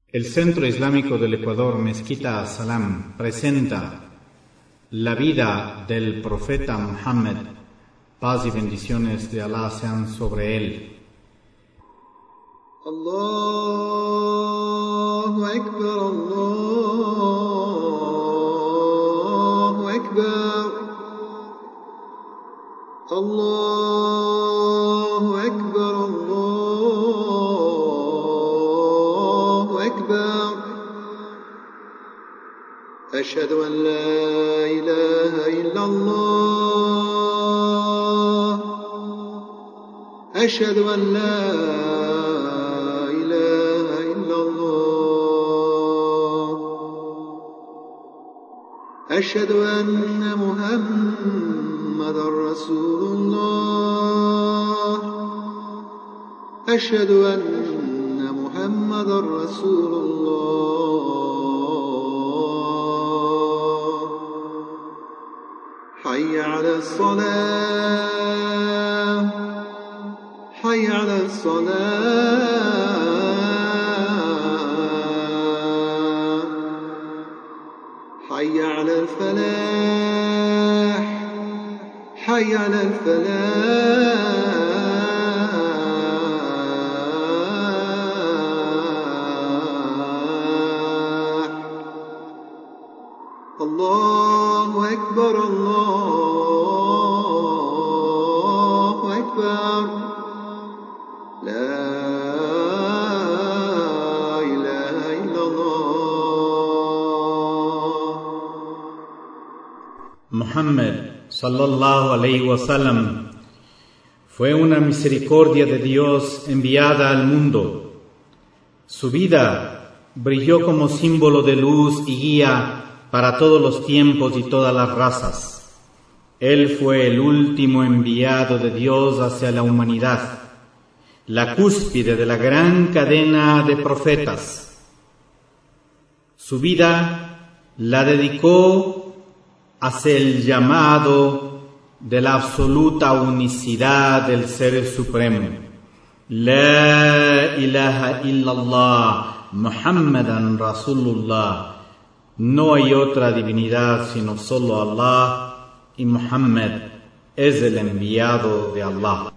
El Centro Islámico del Ecuador, Mezquita Salam, presenta la vida del profeta Muhammad, paz y bendiciones de Allah sean sobre él. Allahu Akbar, Allahu Akbar, Allahu Akbar, Allahu Akbar. أشهد أن لا إله إلا الله أشهد أن لا إله إلا الله أشهد أن محمدا رسول الله أشهد أن محمدا رسول الله حي على الصلاة حي على الصلاة حي على الفلاح حي على الفلاح الله أكبر الله أكبر لا إله إلا الله. Muhammad sallallahu alayhi wa sallam fue una misericordia de Dios enviada al mundo. Su vida brilló como símbolo de luz y guía para todos los tiempos y todas las razas. Él fue el último enviado de Dios hacia la humanidad, la cúspide de la gran cadena de profetas. Su vida la dedicó hacia el llamado de la absoluta unicidad del Ser Supremo. La ilaha illallah, Muhammadan Rasulullah. No hay otra divinidad sino solo Allah, y Muhammad es el enviado de Allah.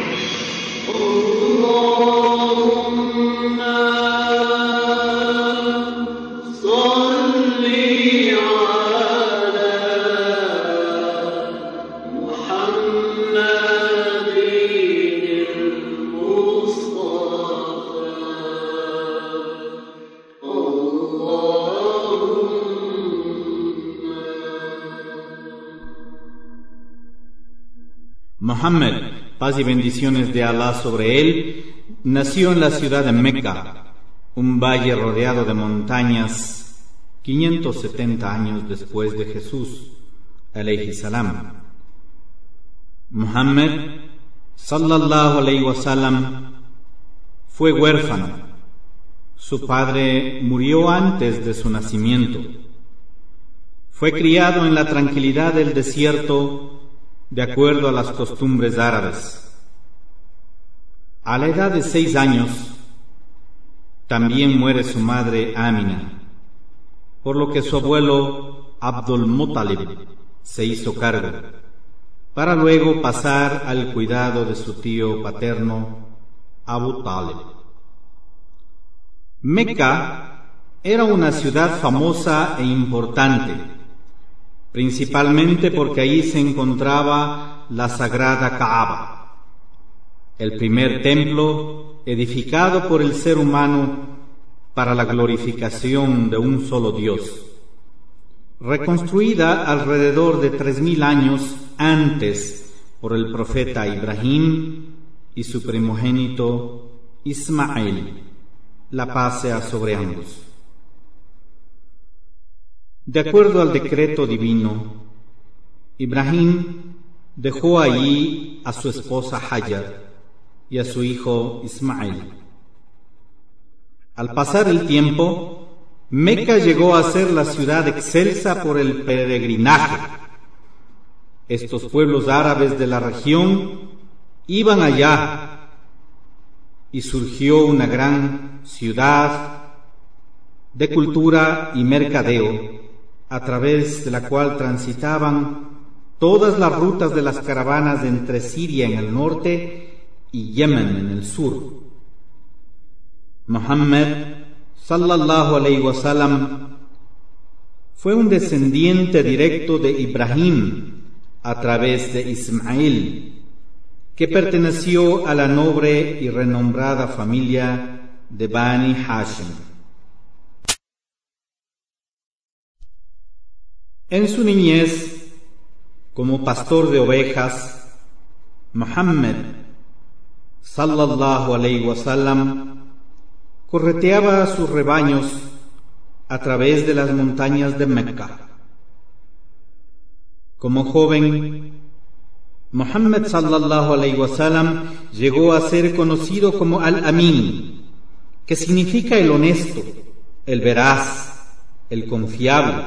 Muhammad, paz y bendiciones de Allah sobre él, nació en la ciudad de Meca, un valle rodeado de montañas, 570 años después de Jesús, alayhi salam. Muhammad, sallallahu alayhi wa sallam, fue huérfano. Su padre murió antes de su nacimiento. Fue criado en la tranquilidad del desierto, de acuerdo a las costumbres árabes. A la edad de 6 años, también muere su madre Amina, por lo que su abuelo Abdul Muttalib se hizo cargo, para luego pasar al cuidado de su tío paterno Abu Talib. Meca era una ciudad famosa e importante, principalmente porque ahí se encontraba la sagrada Kaaba, el primer templo edificado por el ser humano para la glorificación de un solo Dios, reconstruida alrededor de 3000 años antes por el profeta Ibrahim y su primogénito Ismael, la paz sea sobre ambos. De acuerdo al decreto divino, Ibrahim dejó allí a su esposa Hajar y a su hijo Ismael. Al pasar el tiempo, Meca llegó a ser la ciudad excelsa por el peregrinaje. Estos pueblos árabes de la región iban allá y surgió una gran ciudad de cultura y mercadeo, a través de la cual transitaban todas las rutas de las caravanas entre Siria en el norte y Yemen en el sur. Muhammad sallallahu alaihi wasallam fue un descendiente directo de Ibrahim a través de Ismail, que perteneció a la noble y renombrada familia de Bani Hashim. En su niñez, como pastor de ovejas, Muhammad sallallahu alaihi wasallam correteaba a sus rebaños a través de las montañas de Mecca. Como joven, Muhammad sallallahu alaihi wasallam llegó a ser conocido como Al-Amin, que significa el honesto, el veraz, el confiable.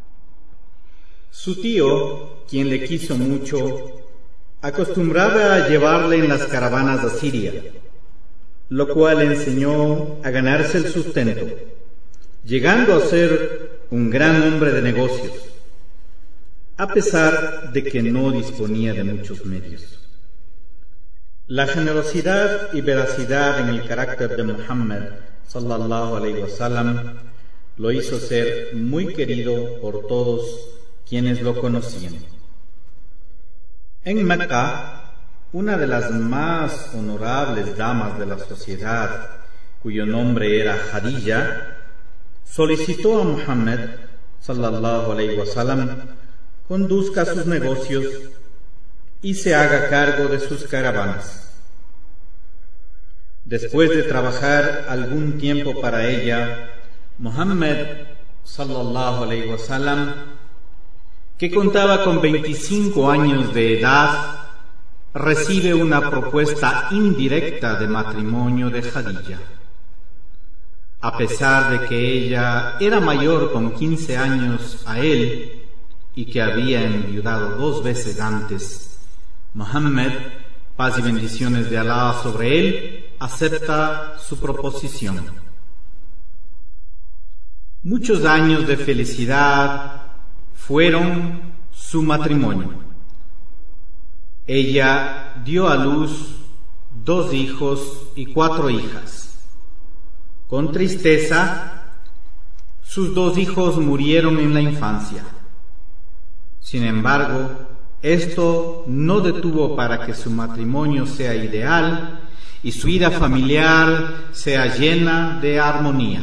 Su tío, quien le quiso mucho, acostumbraba a llevarle en las caravanas a Siria, lo cual le enseñó a ganarse el sustento, llegando a ser un gran hombre de negocios, a pesar de que no disponía de muchos medios. La generosidad y veracidad en el carácter de Muhammad sallallahu alaihi wasallam lo hizo ser muy querido por todos quienes lo conocían. En Mecca, una de las más honorables damas de la sociedad, cuyo nombre era Khadija, solicitó a Muhammad sallallahu alaihi wasallam conduzca sus negocios y se haga cargo de sus caravanas. Después de trabajar algún tiempo para ella, Muhammad sallallahu alaihi wasallam, que contaba con 25 años de edad, recibe una propuesta indirecta de matrimonio de Khadija. A pesar de que ella era mayor con 15 años a él y que había enviudado 2 veces antes, Muhammad, paz y bendiciones de Alá sobre él, acepta su proposición. Muchos años de felicidad fueron su matrimonio. Ella dio a luz 2 hijos y 4 hijas. Con tristeza, sus 2 hijos murieron en la infancia. Sin embargo, esto no detuvo para que su matrimonio sea ideal y su vida familiar sea llena de armonía.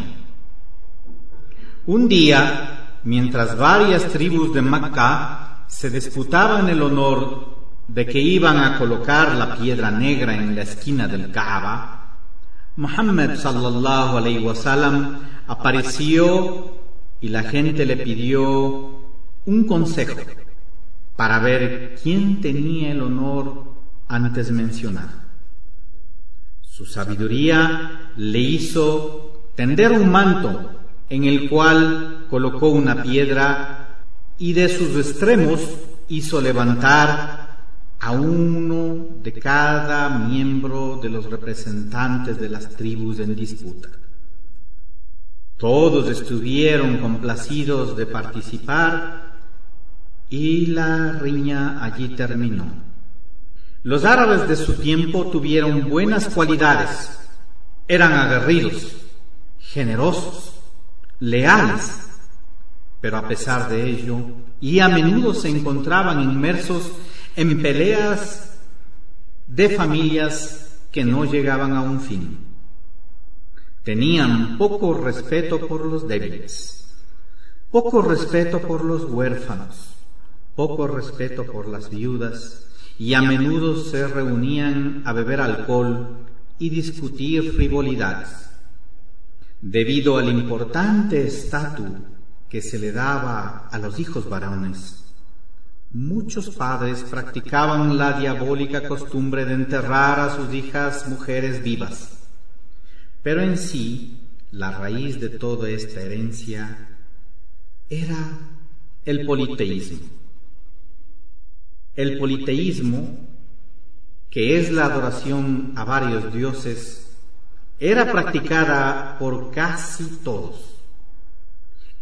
Un día, mientras varias tribus de Mecca se disputaban el honor de que iban a colocar la piedra negra en la esquina del Kaaba, Muhammad sallallahu alaihi wasallam apareció y la gente le pidió un consejo para ver quién tenía el honor antes mencionado. Su sabiduría le hizo tender un manto en el cual colocó una piedra y de sus extremos hizo levantar a uno de cada miembro de los representantes de las tribus en disputa. Todos estuvieron complacidos de participar y la riña allí terminó. Los árabes de su tiempo tuvieron buenas cualidades, eran aguerridos, generosos, leales, pero a pesar de ello, y a menudo se encontraban inmersos en peleas de familias que no llegaban a un fin. Tenían poco respeto por los débiles, poco respeto por los huérfanos, poco respeto por las viudas, y a menudo se reunían a beber alcohol y discutir frivolidades. Debido al importante estatus que se le daba a los hijos varones, muchos padres practicaban la diabólica costumbre de enterrar a sus hijas mujeres vivas. Pero en sí, la raíz de toda esta herencia era el politeísmo. El politeísmo, que es la adoración a varios dioses, era practicada por casi todos,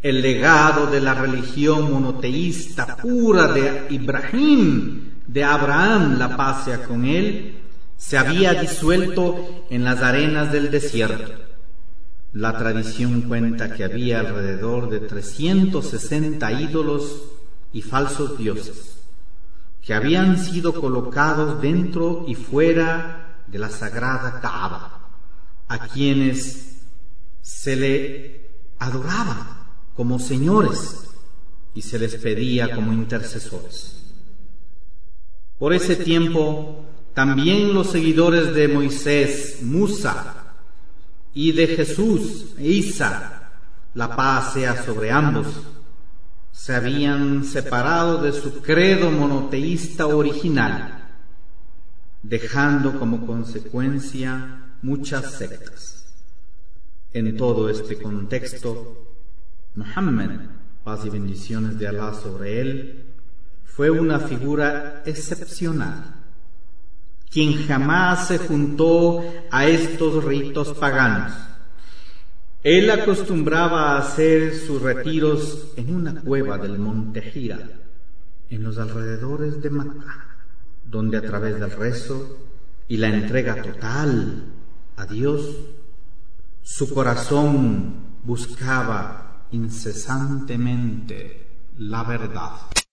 el legado de la religión monoteísta pura de Ibrahim, de Abraham, la paz sea con él, se había disuelto en las arenas del desierto. La tradición cuenta que había alrededor de 360 ídolos y falsos dioses que habían sido colocados dentro y fuera de la sagrada Kaaba, a quienes se le adoraba como señores y se les pedía como intercesores. Por ese tiempo, también los seguidores de Moisés, Musa, y de Jesús, Isa, la paz sea sobre ambos, se habían separado de su credo monoteísta original, dejando como consecuencia muchas sectas. En todo este contexto, Muhammad, paz y bendiciones de Alá sobre él, fue una figura excepcional, quien jamás se juntó a estos ritos paganos. Él acostumbraba a hacer sus retiros en una cueva del monte Hira, en los alrededores de Mecca, donde a través del rezo y la entrega total a Dios, su corazón buscaba incesantemente la verdad.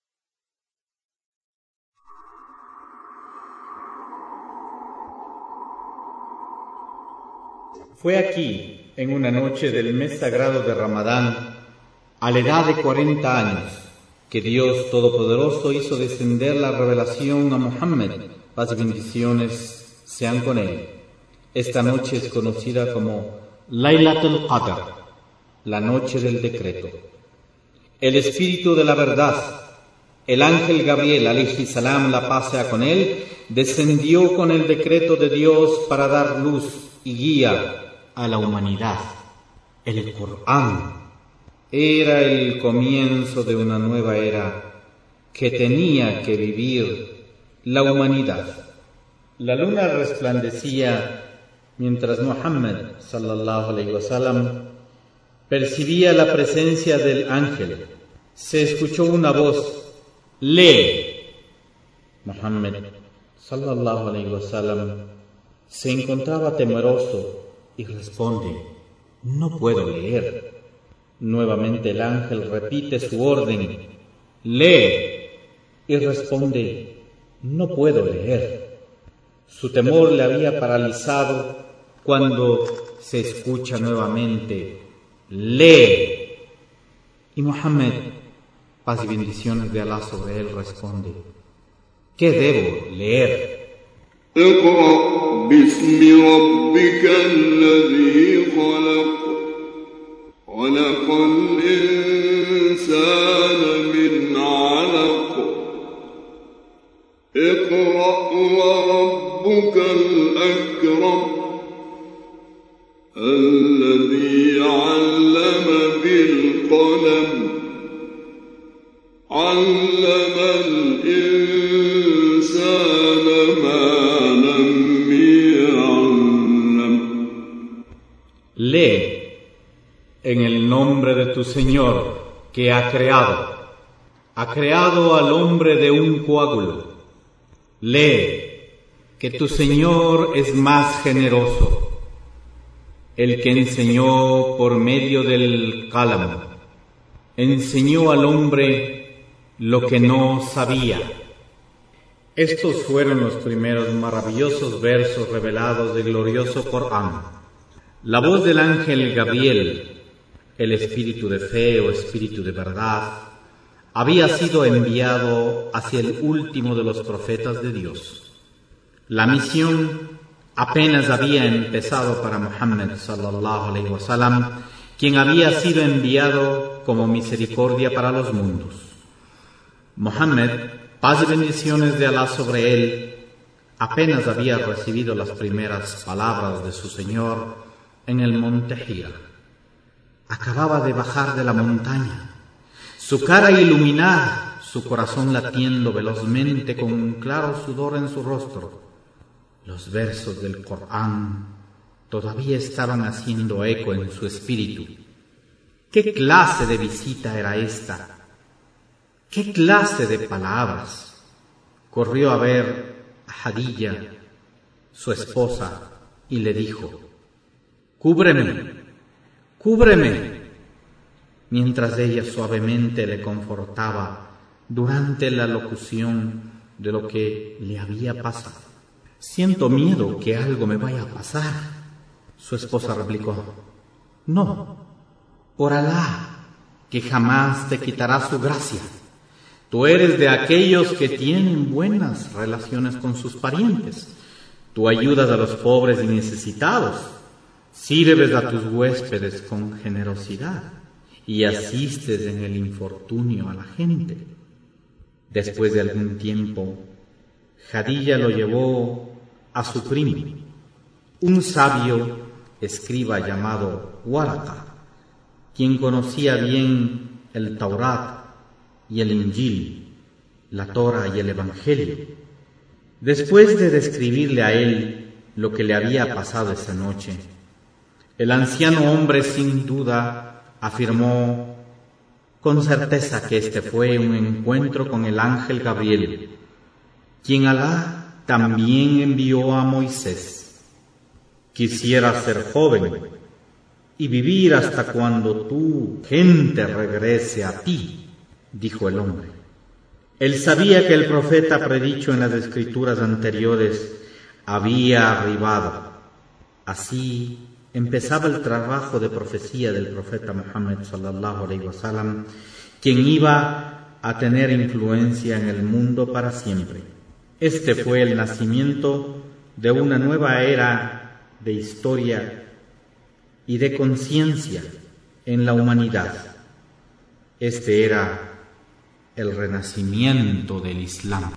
Fue aquí, en una noche del mes sagrado de Ramadán, a la edad de 40 años, que Dios Todopoderoso hizo descender la revelación a Muhammad, paz y bendiciones sean con él. Esta noche es conocida como Laylatul Qadr, la noche del decreto. El espíritu de la verdad, el ángel Gabriel, alayhi salam, la paz sea con él, descendió con el decreto de Dios para dar luz y guía a la humanidad. El Corán era el comienzo de una nueva era que tenía que vivir la humanidad. La luna resplandecía mientras Muhammad sallallahu alaihi wasallam percibía la presencia del ángel. Se escuchó una voz: lee. Muhammad sallallahu alaihi wasallam se encontraba temeroso y responde: no puedo leer. Nuevamente el ángel repite su orden: lee. Y responde: no puedo leer. Su temor le había paralizado cuando se escucha nuevamente: lee. Y Muhammad, paz y bendiciones de Alá sobre él, responde: ¿qué debo leer? اقرأ باسم ربك الذي خلق خلق الإنسان من علق اقرأ وربك الأكرم الذي علم بالقلم علم الإنسان ما لم يعلم. Lee en el nombre de tu Señor que ha creado al hombre de un coágulo. Lee que tu Señor es más generoso, el que enseñó por medio del qalam, enseñó al hombre lo que no sabía. Estos fueron los primeros maravillosos versos revelados del glorioso Corán. La voz del ángel Gabriel, el espíritu de fe o espíritu de verdad, había sido enviado hacia el último de los profetas de Dios. La misión apenas había empezado para Muhammad sallallahu alaihi wasallam, quien había sido enviado como misericordia para los mundos. Muhammad, paz y bendiciones de Alá sobre él, apenas había recibido las primeras palabras de su Señor en el monte Hira. Acababa de bajar de la montaña, su cara iluminada, su corazón latiendo velozmente con un claro sudor en su rostro. Los versos del Corán todavía estaban haciendo eco en su espíritu. ¿Qué clase de visita era esta? ¿Qué clase de palabras? Corrió a ver a Jadilla, su esposa, y le dijo: «Cúbreme, cúbreme», mientras ella suavemente le confortaba durante la locución de lo que le había pasado. «Siento miedo que algo me vaya a pasar», su esposa replicó. «No, por Alá, que jamás te quitará su gracia. Tú eres de aquellos que tienen buenas relaciones con sus parientes. Tú ayudas a los pobres y necesitados, sirves a tus huéspedes con generosidad y asistes en el infortunio a la gente». Después de algún tiempo, Jadilla lo llevó a su primo, un sabio escriba llamado Waraqa, quien conocía bien el Taurat y el Injil, la Torá y el Evangelio. Después de describirle a él lo que le había pasado esa noche, el anciano hombre sin duda afirmó con certeza que este fue un encuentro con el ángel Gabriel, quien Alá también envió a Moisés. «Quisiera ser joven y vivir hasta cuando tu gente regrese a ti», dijo el hombre. Él sabía que el profeta predicho en las escrituras anteriores había arribado. Así empezaba el trabajo de profecía del profeta Muhammad sallallahu alaihi wasallam, quien iba a tener influencia en el mundo para siempre. Este fue el nacimiento de una nueva era de historia y de conciencia en la humanidad. Este era el renacimiento del Islam.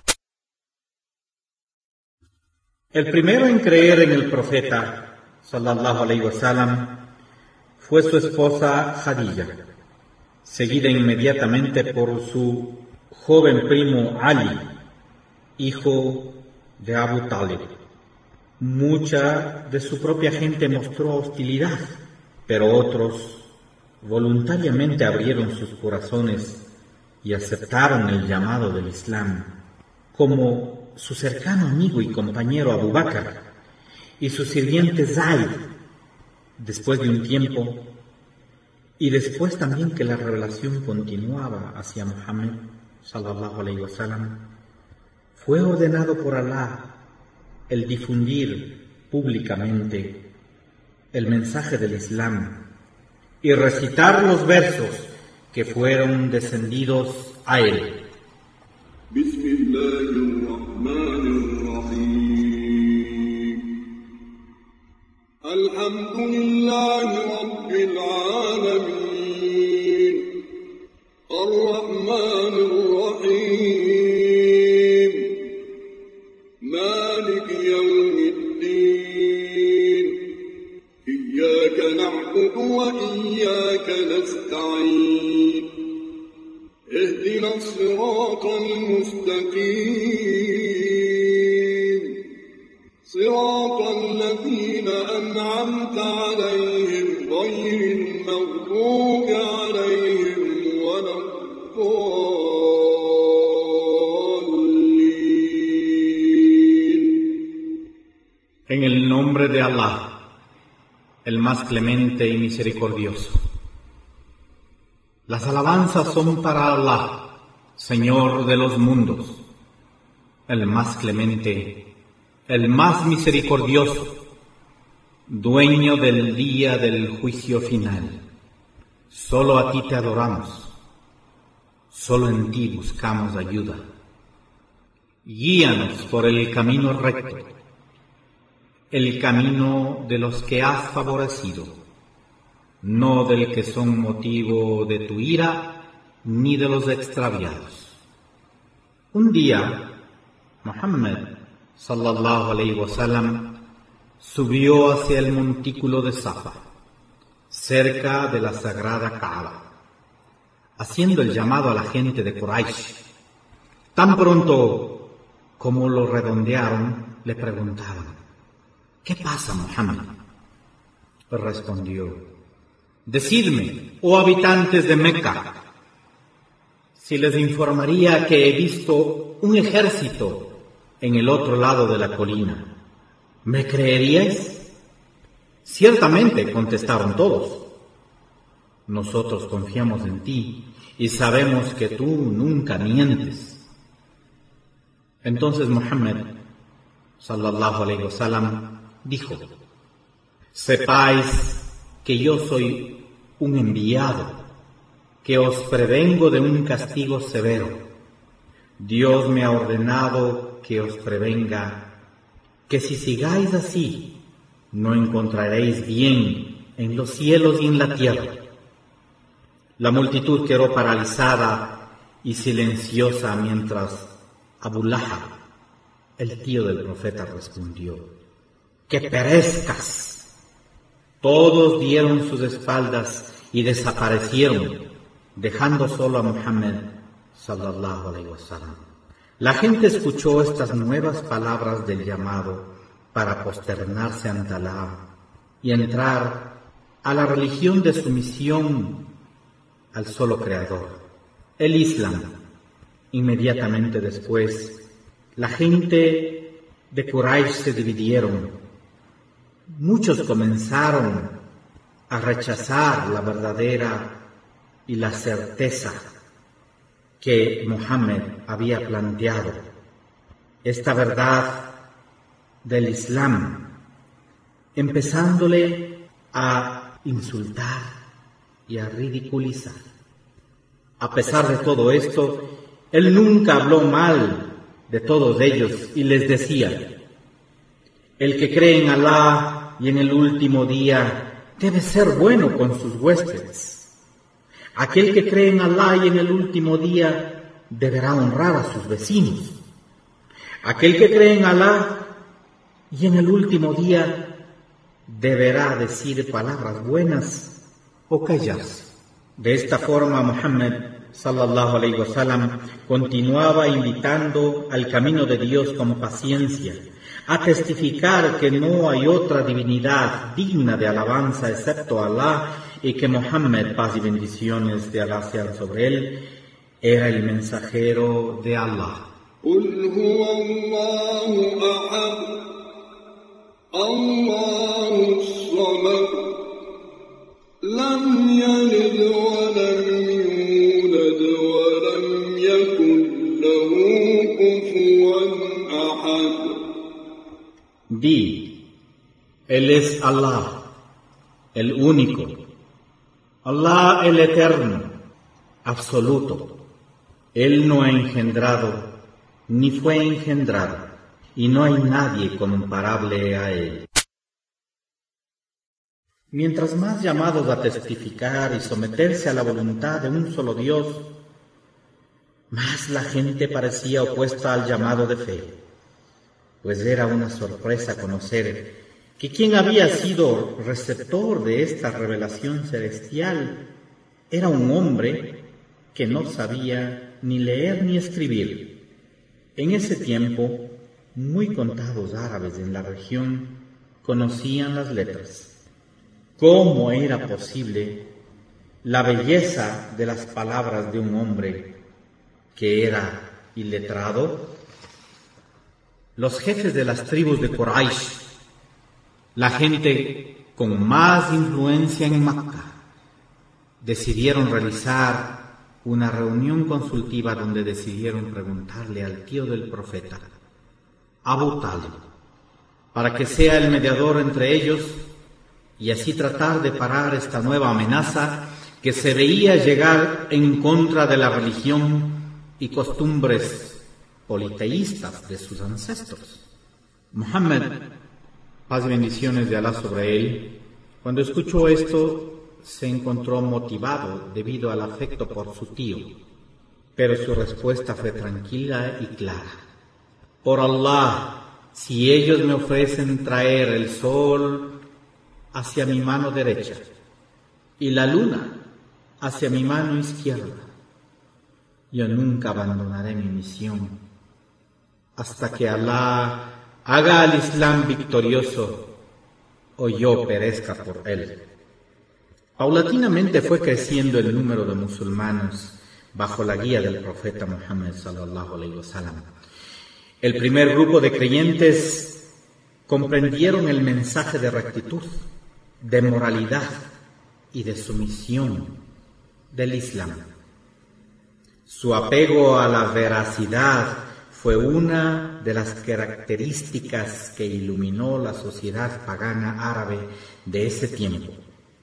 El primero en creer en el profeta sallallahu alaihi wasallam fue su esposa Jadilla, seguida inmediatamente por su joven primo Ali, hijo de Abu Talib. Mucha de su propia gente mostró hostilidad, pero otros voluntariamente abrieron sus corazones y aceptaron el llamado del Islam, como su cercano amigo y compañero Abu Bakr y su sirviente Zaid. Después de un tiempo, y después también que la revelación continuaba hacia Muhammad sallallahu alaihi wasallam, fue ordenado por Alá el difundir públicamente el mensaje del Islam y recitar los versos que fueron descendidos a él. Alhamdulillahi Rabbil Alamin, Ar-Rahmanir Rahim, Malik Yawmiddin, Iyyaka na'budu wa iyyaka nasta'in, Ihdina as-siratal mustaqim, Siratal ladzina an'amta 'alayhim ghayril maghdubi 'alayhim waladdallin. En el nombre de Alá, el más clemente y misericordioso. Las alabanzas son para Alá, Señor de los mundos, el más clemente, el más misericordioso, dueño del día del juicio final. Solo a ti te adoramos, solo en ti buscamos ayuda. Guíanos por el camino recto, el camino de los que has favorecido, no del que son motivo de tu ira, ni de los extraviados. Un día, Muhammad sallallahu alaihi wasallam subió hacia el montículo de Safa, cerca de la sagrada Kaaba, haciendo el llamado a la gente de Quraysh. Tan pronto como lo redondearon, le preguntaron: «¿Qué pasa, Muhammad?». Respondió: Decidme, oh habitantes de Meca, si les informaría que he visto un ejército en el otro lado de la colina, ¿me creeríais? Ciertamente, contestaron todos. Nosotros confiamos en ti y sabemos que tú nunca mientes. Entonces Muhammad, sallallahu alaihi wasallam, dijo: sepáis que yo soy un enviado, que os prevengo de un castigo severo. Dios me ha ordenado que os prevenga, que si sigáis así, no encontraréis bien en los cielos y en la tierra. La multitud quedó paralizada y silenciosa mientras Abu Lahab, el tío del profeta, respondió: ¡que perezcas! Todos dieron sus espaldas y desaparecieron, dejando solo a Muhammad sallallahu alaihi wasallam. La gente escuchó estas nuevas palabras del llamado para posternarse ante Alá y entrar a la religión de sumisión al solo Creador, el Islam. Inmediatamente después, la gente de Quraysh se dividieron. Muchos comenzaron a rechazar la verdadera y la certeza que Muhammad había planteado, esta verdad del Islam, empezándole a insultar y a ridiculizar. A pesar de todo esto, él nunca habló mal de todos ellos y les decía: el que cree en Alá y en el último día debe ser bueno con sus huéspedes. Aquel que cree en Alá y en el último día deberá honrar a sus vecinos. Aquel que cree en Alá y en el último día deberá decir palabras buenas o callarse. De esta forma, Muhammad sallallahu alaihi wasallam continuaba invitando al camino de Dios con paciencia, a testificar que no hay otra divinidad digna de alabanza excepto Alá, y que Muhammad, paz y bendiciones de Alá sean sobre él, era el mensajero de Alá. قل هو الله أحد الله الصمد لم يلد ولم يولد ولم يكن له كفوا أحد. Di, Él es Alá, el único, Alá el eterno, absoluto. Él no ha engendrado ni fue engendrado, y no hay nadie comparable a él. Mientras más llamados a testificar y someterse a la voluntad de un solo Dios, más la gente parecía opuesta al llamado de fe, pues era una sorpresa conocer que quien había sido receptor de esta revelación celestial era un hombre que no sabía ni leer ni escribir. En ese tiempo, muy contados árabes en la región conocían las letras. ¿Cómo era posible la belleza de las palabras de un hombre que era iletrado? Los jefes de las tribus de Quraysh, la gente con más influencia en Mecca, decidieron realizar una reunión consultiva donde decidieron preguntarle al tío del profeta, Abu Talib, para que sea el mediador entre ellos y así tratar de parar esta nueva amenaza que se veía llegar en contra de la religión y costumbres politeístas de sus ancestros. Muhammad, paz y bendiciones de Alá sobre él, cuando escuchó esto, se encontró motivado debido al afecto por su tío, pero su respuesta fue tranquila y clara. Por Allah, si ellos me ofrecen traer el sol hacia mi mano derecha y la luna hacia mi mano izquierda, yo nunca abandonaré mi misión hasta que Alá haga al Islam victorioso o yo perezca por él. Paulatinamente fue creciendo el número de musulmanes bajo la guía del profeta Muhammad sallallahu alaihi wasallam. El primer grupo de creyentes comprendieron el mensaje de rectitud, de moralidad y de sumisión del Islam. Su apego a la veracidad fue una de las características que iluminó la sociedad pagana árabe de ese tiempo.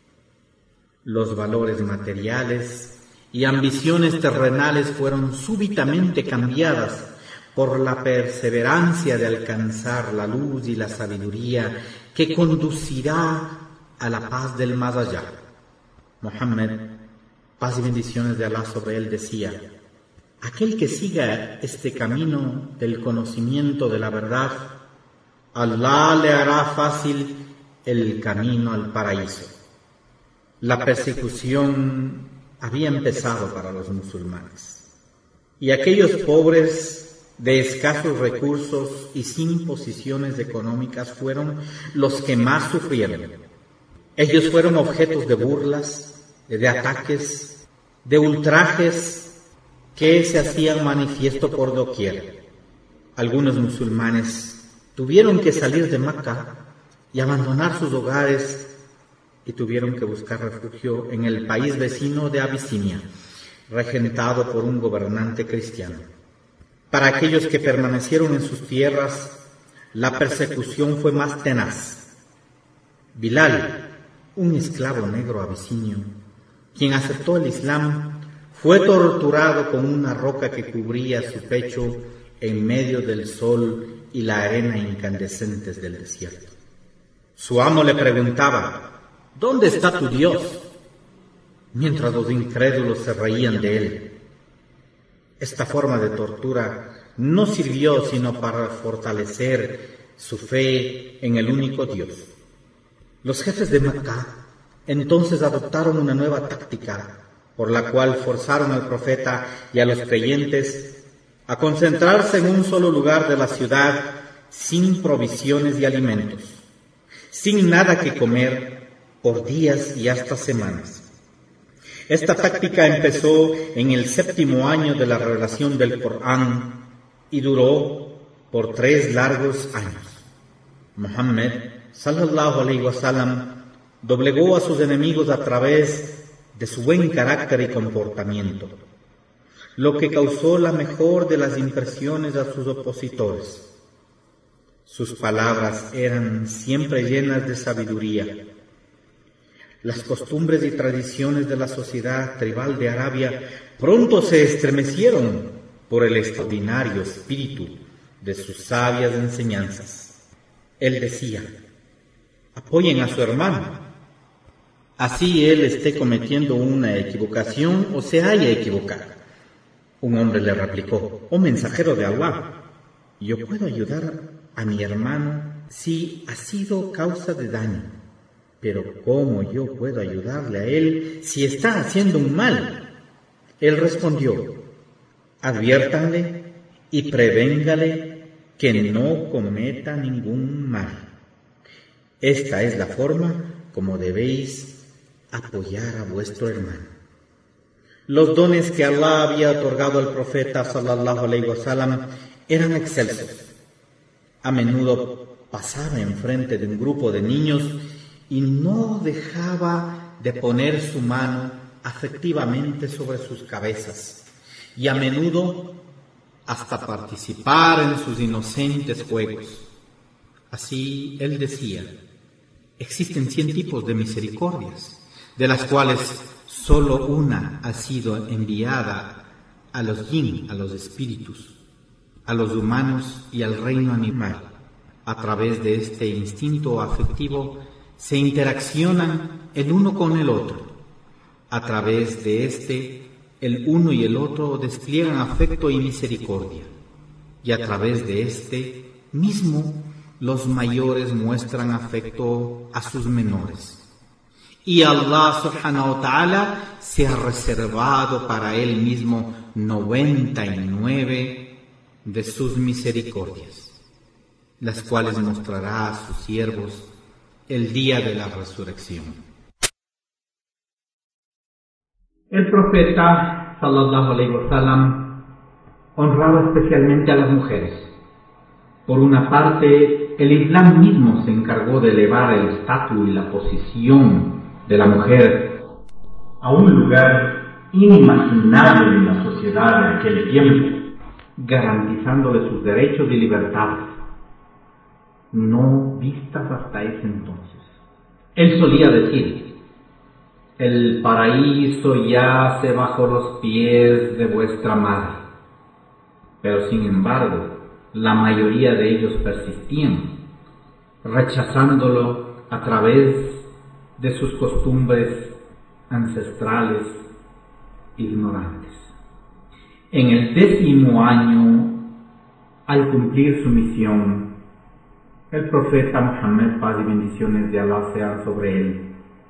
Los valores materiales y ambiciones terrenales fueron súbitamente cambiadas por la perseverancia de alcanzar la luz y la sabiduría que conducirá a la paz del más allá. Muhammad, paz y bendiciones de Allah sobre él, decía: aquel que siga este camino del conocimiento de la verdad, Allah le hará fácil el camino al paraíso. La persecución había empezado para los musulmanes, y aquellos pobres de escasos recursos y sin posiciones económicas fueron los que más sufrieron. Ellos fueron objetos de burlas, de ataques, de ultrajes que se hacían manifiesto por doquier. Algunos musulmanes tuvieron que salir de Meca y abandonar sus hogares y tuvieron que buscar refugio en el país vecino de Abisinia, regentado por un gobernante cristiano. Para aquellos que permanecieron en sus tierras, la persecución fue más tenaz. Bilal, un esclavo negro abisinio, quien aceptó el Islam, fue torturado con una roca que cubría su pecho en medio del sol y la arena incandescentes del desierto. Su amo le preguntaba: ¿dónde está tu Dios?, mientras los incrédulos se reían de él. Esta forma de tortura no sirvió sino para fortalecer su fe en el único Dios. Los jefes de Meca entonces adoptaron una nueva táctica, por la cual forzaron al profeta y a los creyentes a concentrarse en un solo lugar de la ciudad, sin provisiones y alimentos, sin nada que comer por días y hasta semanas. Esta táctica empezó en el 7º año de la revelación del Corán y duró por 3 largos años. Muhammad sallallahu alaihi wasallam doblegó a sus enemigos a través de su buen carácter y comportamiento, lo que causó la mejor de las impresiones a sus opositores. Sus palabras eran siempre llenas de sabiduría. Las costumbres y tradiciones de la sociedad tribal de Arabia pronto se estremecieron por el extraordinario espíritu de sus sabias enseñanzas. Él decía: apoyen a su hermano, así él esté cometiendo una equivocación o se haya equivocado. Un hombre le replicó: oh mensajero de Allah, yo puedo ayudar a mi hermano si ha sido causa de daño, pero ¿cómo yo puedo ayudarle a él si está haciendo un mal? Él respondió: adviértanle y prevéngale que no cometa ningún mal. Esta es la forma como debéis apoyar a vuestro hermano. Los dones que Allah había otorgado al profeta sallallahu alaihi wasallam eran excelsos. A menudo pasaba enfrente de un grupo de niños y no dejaba de poner su mano afectivamente sobre sus cabezas, y a menudo hasta participar en sus inocentes juegos. Así él decía: existen 100 tipos de misericordias, de las cuales solo una ha sido enviada a los jinn, a los espíritus, a los humanos y al reino animal. A través de este instinto afectivo se interaccionan el uno con el otro. A través de este, el uno y el otro despliegan afecto y misericordia. Y a través de este mismo, los mayores muestran afecto a sus menores. Y Allah subhanahu wa ta'ala se ha reservado para él mismo 99 de sus misericordias, las cuales mostrará a sus siervos el día de la resurrección. El profeta, sallallahu alaihi wasallam, honraba especialmente a las mujeres. Por una parte, el Islam mismo se encargó de elevar el estatus y la posición de la mujer a un lugar inimaginable en la sociedad de aquel tiempo, garantizándole sus derechos y libertades, no vistas hasta ese entonces. Él solía decir: el paraíso yace bajo los pies de vuestra madre. Pero sin embargo, la mayoría de ellos persistían, rechazándolo a través de sus costumbres ancestrales ignorantes. En el 10º año, al cumplir su misión, el profeta Muhammad, paz y bendiciones de Allah sean sobre él,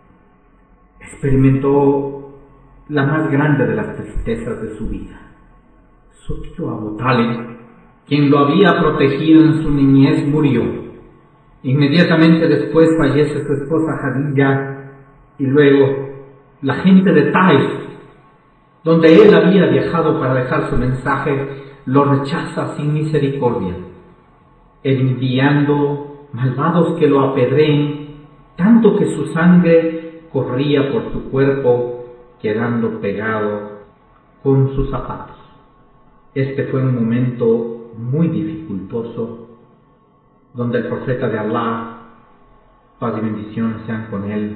experimentó la más grande de las tristezas de su vida. Su tío Abu Talib, quien lo había protegido en su niñez, murió. Inmediatamente después fallece su esposa Khadija, y luego la gente de Taif, donde él había viajado para dejar su mensaje, lo rechaza sin misericordia, enviando malvados que lo apedreen, tanto que su sangre corría por su cuerpo, quedando pegado con sus zapatos. Este fue un momento muy dificultoso, donde el profeta de Allah, paz y bendiciones sean con él,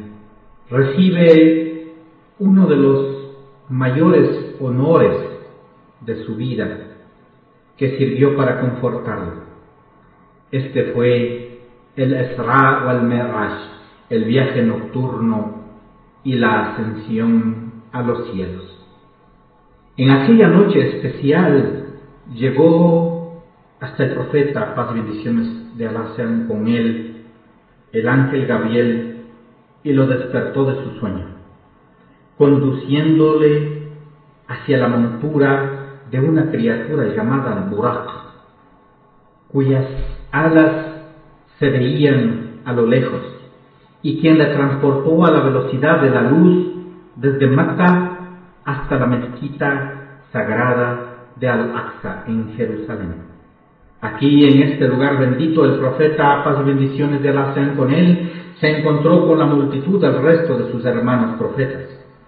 recibe uno de los mayores honores de su vida, que sirvió para confortarlo. Este fue el Isra wal Mi'raj, el viaje nocturno y la ascensión a los cielos. En aquella noche especial llegó hasta el profeta, paz y bendiciones de Allah sean con él, el ángel Gabriel, y lo despertó de su sueño, conduciéndole hacia la montura de una criatura llamada Buraq, cuyas alas se veían a lo lejos, y quien la transportó a la velocidad de la luz desde Mecca hasta la mezquita sagrada de Al-Aqsa en Jerusalén. Aquí, en este lugar bendito, el profeta, paz y bendiciones de Allah sean con él, se encontró con la multitud del resto de sus hermanos profetas,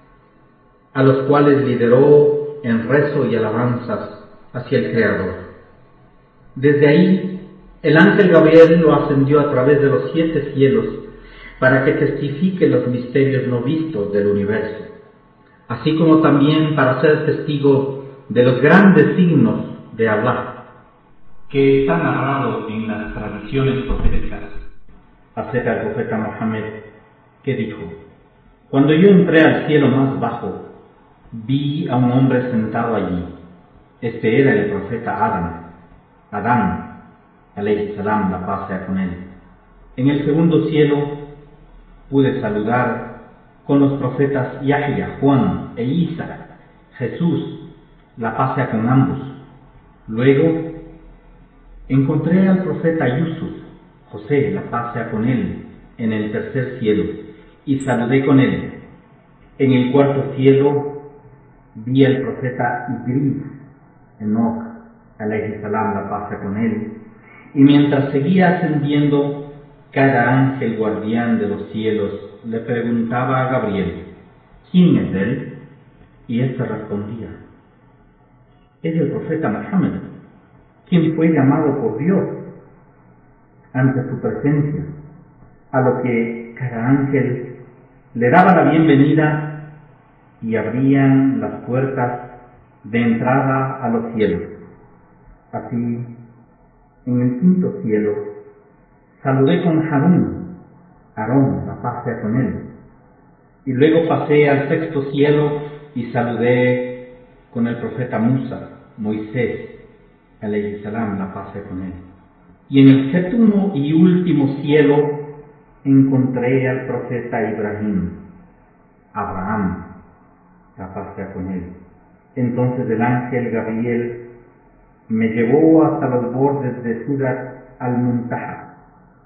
a los cuales lideró en rezo y alabanzas hacia el Creador. Desde ahí, el ángel Gabriel lo ascendió a través de los 7 cielos para que testifique los misterios no vistos del universo, así como también para ser testigo de los grandes signos de Allah, que está narrado en las tradiciones proféticas acerca del profeta Muhammad, que dijo: cuando yo entré al cielo más bajo, vi a un hombre sentado allí. Este era el profeta Adán, alayhi salam, la paz sea con él. En el segundo cielo pude saludar con los profetas Yahya, Juan e Isa, Jesús, la paz sea con ambos. Luego encontré al profeta Yusuf, José, la paz sea con él, en el tercer cielo, y saludé con él. En el cuarto cielo vi al profeta Idris, Enoch, alayhi salam, la paz sea con él, y mientras seguía ascendiendo, cada ángel guardián de los cielos le preguntaba a Gabriel: ¿quién es él? Y éste respondía: es el profeta Muhammad, quien fue llamado por Dios ante su presencia, a lo que cada ángel le daba la bienvenida y abrían las puertas de entrada a los cielos. Así, en el quinto cielo, saludé con Aarón, la paz sea con él, y luego pasé al sexto cielo y saludé con el profeta Musa, Moisés, alayhi salam, la paz sea con él. Y en el séptimo y último cielo encontré al profeta Ibrahim, Abraham, la paz sea con él. Entonces el ángel Gabriel me llevó hasta los bordes de Surat al-Muntaha,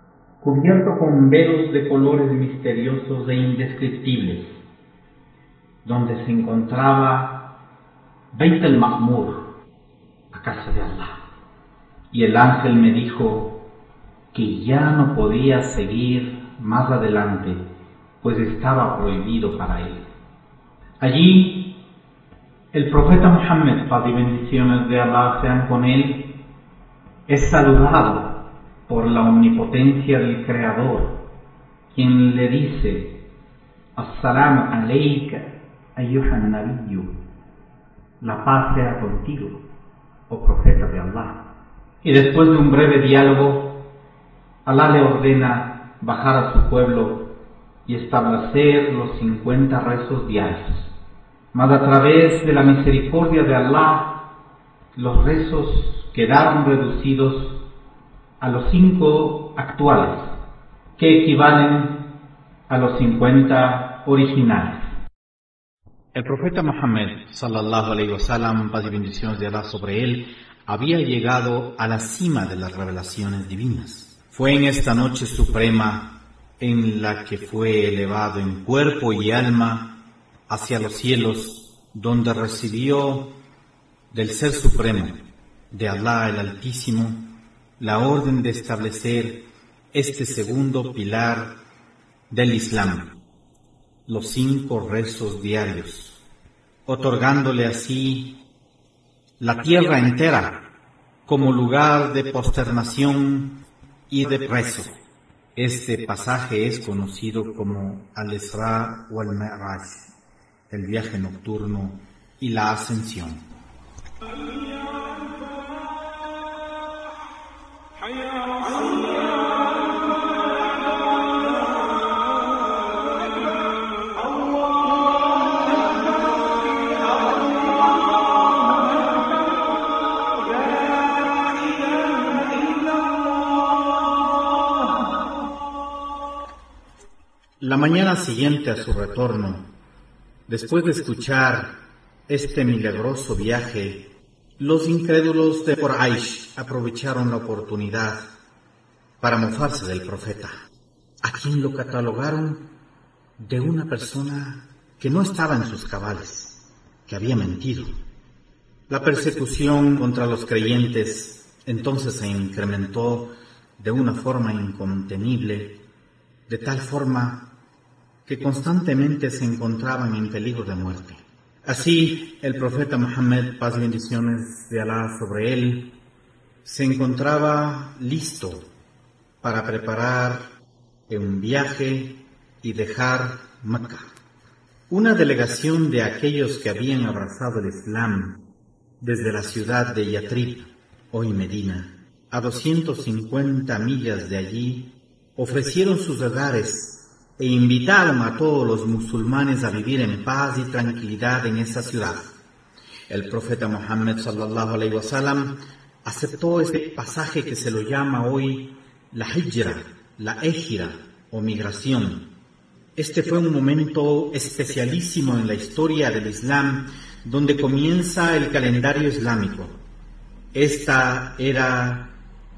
cubierto con velos de colores misteriosos e indescriptibles. donde se encontraba Beit el-Ma'mur, la casa de Allah. Y el ángel me dijo que ya no podía seguir más adelante, pues estaba prohibido para él. Allí, el profeta Muhammad, paz y bendiciones de Allah sean con él, es saludado por la omnipotencia del Creador, quien le dice: As-salamu alayka ayyuhan nabiyyu, la paz sea contigo, oh profeta de Allah. Y después de un breve diálogo, Allah le ordena bajar a su pueblo y establecer los 50 rezos diarios. Mas a través de la misericordia de Allah, los rezos quedaron reducidos a los 5 actuales, que equivalen a los 50 originales. El profeta Muhammad, sallallahu alaihi wasallam, paz y bendiciones de Allah sobre él, había llegado a la cima de las revelaciones divinas. Fue en esta noche suprema en la que fue elevado en cuerpo y alma hacia los cielos, donde recibió del Ser Supremo, de Allah el Altísimo, la orden de establecer este segundo pilar del Islam, los 5 rezos diarios, otorgándole así la tierra entera como lugar de posternación y de rezo. Este pasaje es conocido como Al-Isra o Al-Mi'raj, el viaje nocturno y la ascensión. La mañana siguiente a su retorno, después de escuchar este milagroso viaje, los incrédulos de Quraysh aprovecharon la oportunidad para mofarse del profeta, a quien lo catalogaron de una persona que no estaba en sus cabales, que había mentido. La persecución contra los creyentes entonces se incrementó de una forma incontenible, de tal forma que constantemente se encontraban en peligro de muerte. Así, el profeta Muhammad, paz y bendiciones de Allah sobre él, se encontraba listo para preparar un viaje y dejar Mecca. Una delegación de aquellos que habían abrazado el Islam desde la ciudad de Yatrib, hoy Medina, a 250 millas de allí, ofrecieron sus hogares e invitaron a todos los musulmanes a vivir en paz y tranquilidad en esa ciudad. El profeta Muhammad sallallahu alaihi wasallam aceptó este pasaje que se lo llama hoy la hijra, la égira o migración. Este fue un momento especialísimo en la historia del Islam, donde comienza el calendario islámico. Esta era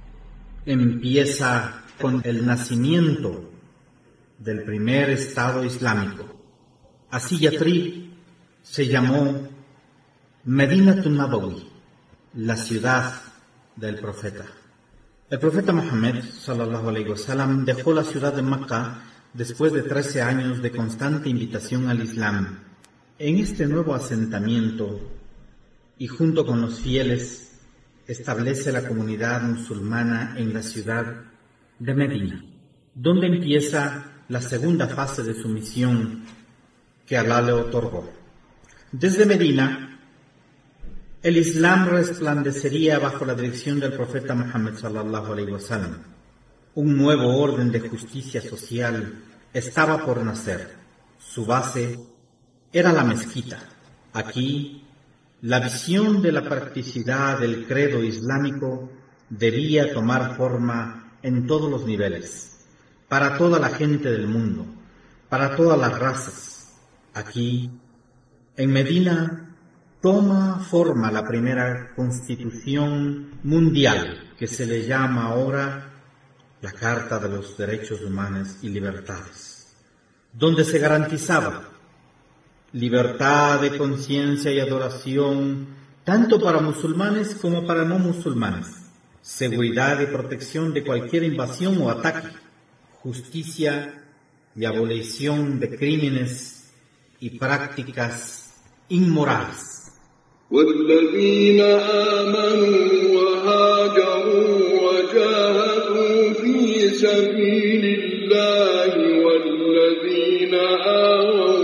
empieza con el nacimiento del primer Estado islámico. Así Yatrib se llamó Medinatun Nabawi, la ciudad del profeta. El profeta Muhammad sallallahu alaihi wasallam dejó la ciudad de Mecca después de 13 años de constante invitación al Islam. En este nuevo asentamiento y junto con los fieles establece la comunidad musulmana en la ciudad de Medina, donde empieza la segunda fase de su misión que Allah le otorgó. Desde Medina, el Islam resplandecería bajo la dirección del profeta Muhammad sallallahu alaihi wasallam. Un nuevo orden de justicia social estaba por nacer. Su base era la mezquita. Aquí, la visión de la practicidad del credo islámico debía tomar forma en todos los niveles, para toda la gente del mundo, para todas las razas. Aquí, en Medina, toma forma la primera constitución mundial, que se le llama ahora la Carta de los Derechos Humanos y Libertades, donde se garantizaba libertad de conciencia y adoración, tanto para musulmanes como para no musulmanes, seguridad y protección de cualquier invasión o ataque, justicia y abolición de crímenes y prácticas inmorales. والذين آمنوا وهاجروا وجاهدوا في سبيل الله والذين آووا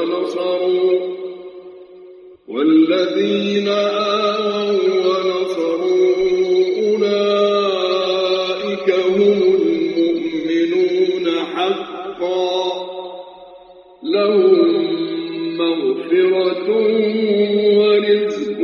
ونصروا أولئك هم المؤمنون حقا لهم مغفرة ورزق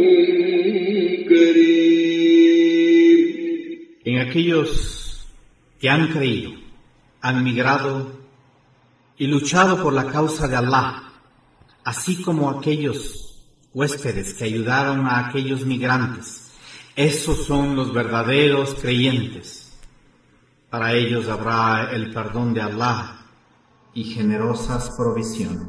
كريم. En aquellos que han creído, han migrado y luchado por la causa de Allah, así como aquellos huéspedes que ayudaron a aquellos migrantes, esos son los verdaderos creyentes. Para ellos habrá el perdón de Allah y generosas provisiones.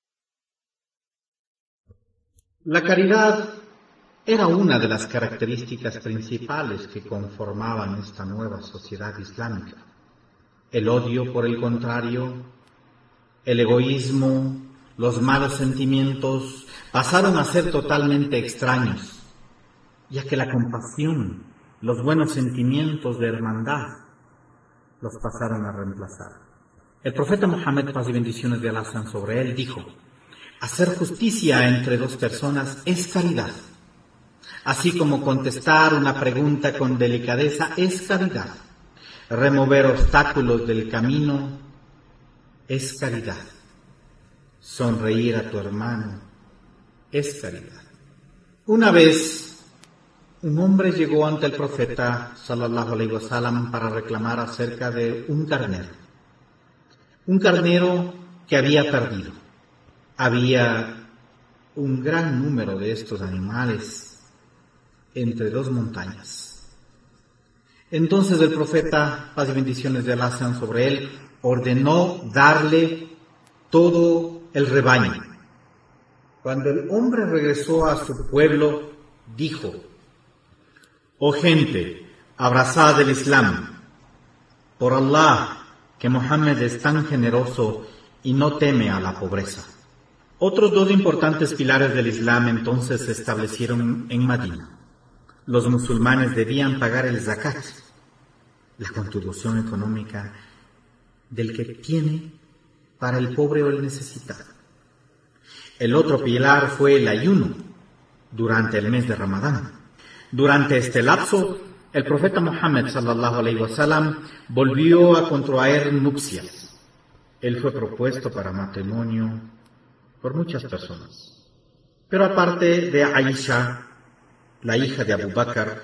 La caridad era una de las características principales que conformaban esta nueva sociedad islámica. El odio, por el contrario, el egoísmo, los malos sentimientos pasaron a ser totalmente extraños, ya que la compasión, los buenos sentimientos de hermandad, los pasaron a reemplazar. El profeta Muhammad, paz y bendiciones de Allah sean sobre él, dijo: hacer justicia entre dos personas es caridad, así como contestar una pregunta con delicadeza es caridad, remover obstáculos del camino es caridad, sonreír a tu hermano es caridad. Una vez, un hombre llegó ante el profeta sallallahu alaihi wasallam para reclamar acerca de un carnero que había perdido. Había un gran número de estos animales entre dos montañas. Entonces el profeta, paz y bendiciones de Allah sean sobre él, ordenó darle todo el rebaño. Cuando el hombre regresó a su pueblo, dijo: oh gente, abrazad el Islam. Por Allah, que Muhammad es tan generoso y no teme a la pobreza. Otros dos importantes pilares del Islam entonces se establecieron en Madina. Los musulmanes debían pagar el zakat, la contribución económica del que tiene para el pobre o el necesitado. El otro pilar fue el ayuno durante el mes de Ramadán. Durante este lapso, el profeta Muhammad sallallahu alaihi wasallam volvió a contraer nupcias. Él fue propuesto para matrimonio por muchas personas. Pero aparte de Aisha, la hija de Abu Bakr,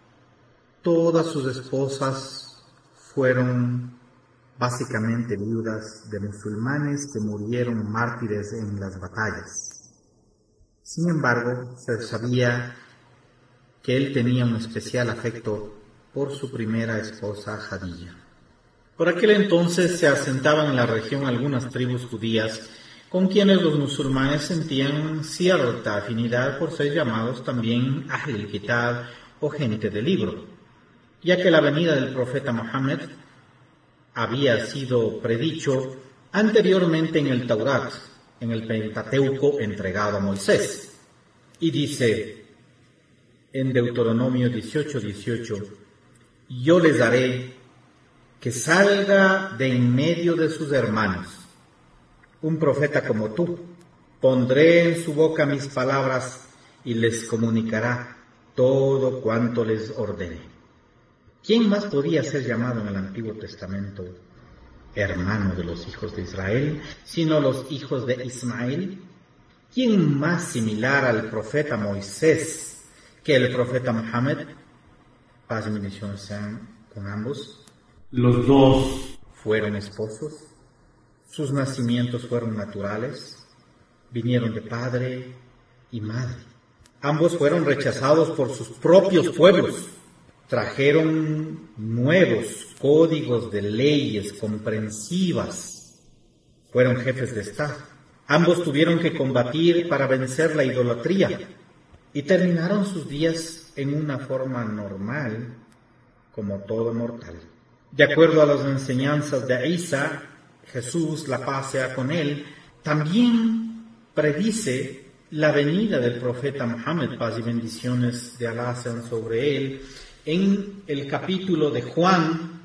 todas sus esposas fueron básicamente viudas de musulmanes que murieron mártires en las batallas. Sin embargo, se sabía que él tenía un especial afecto por su primera esposa, Khadija. Por aquel entonces se asentaban en la región algunas tribus judías con quienes los musulmanes sentían cierta afinidad por ser llamados también Ahl al-Kitab o gente del libro, ya que la venida del profeta Muhammad había sido predicho anteriormente en el Taurat, en el Pentateuco entregado a Moisés. Y dice en Deuteronomio 18:18, yo les haré que salga de en medio de sus hermanos un profeta como tú, pondré en su boca mis palabras y les comunicará todo cuanto les ordene. ¿Quién más podía ser llamado en el Antiguo Testamento hermano de los hijos de Israel, sino los hijos de Ismael? ¿Quién más similar al profeta Moisés que el profeta Muhammad? Paz y bendición sean con ambos. Los dos fueron esposos, sus nacimientos fueron naturales, vinieron de padre y madre. Ambos fueron rechazados por sus propios pueblos. Trajeron nuevos códigos de leyes comprensivas. Fueron jefes de Estado. Ambos tuvieron que combatir para vencer la idolatría y terminaron sus días en una forma normal, como todo mortal. De acuerdo a las enseñanzas de Isa, Jesús, la paz sea con él, también predice la venida del profeta Muhammad, paz y bendiciones de Alá sean sobre él, en el capítulo de Juan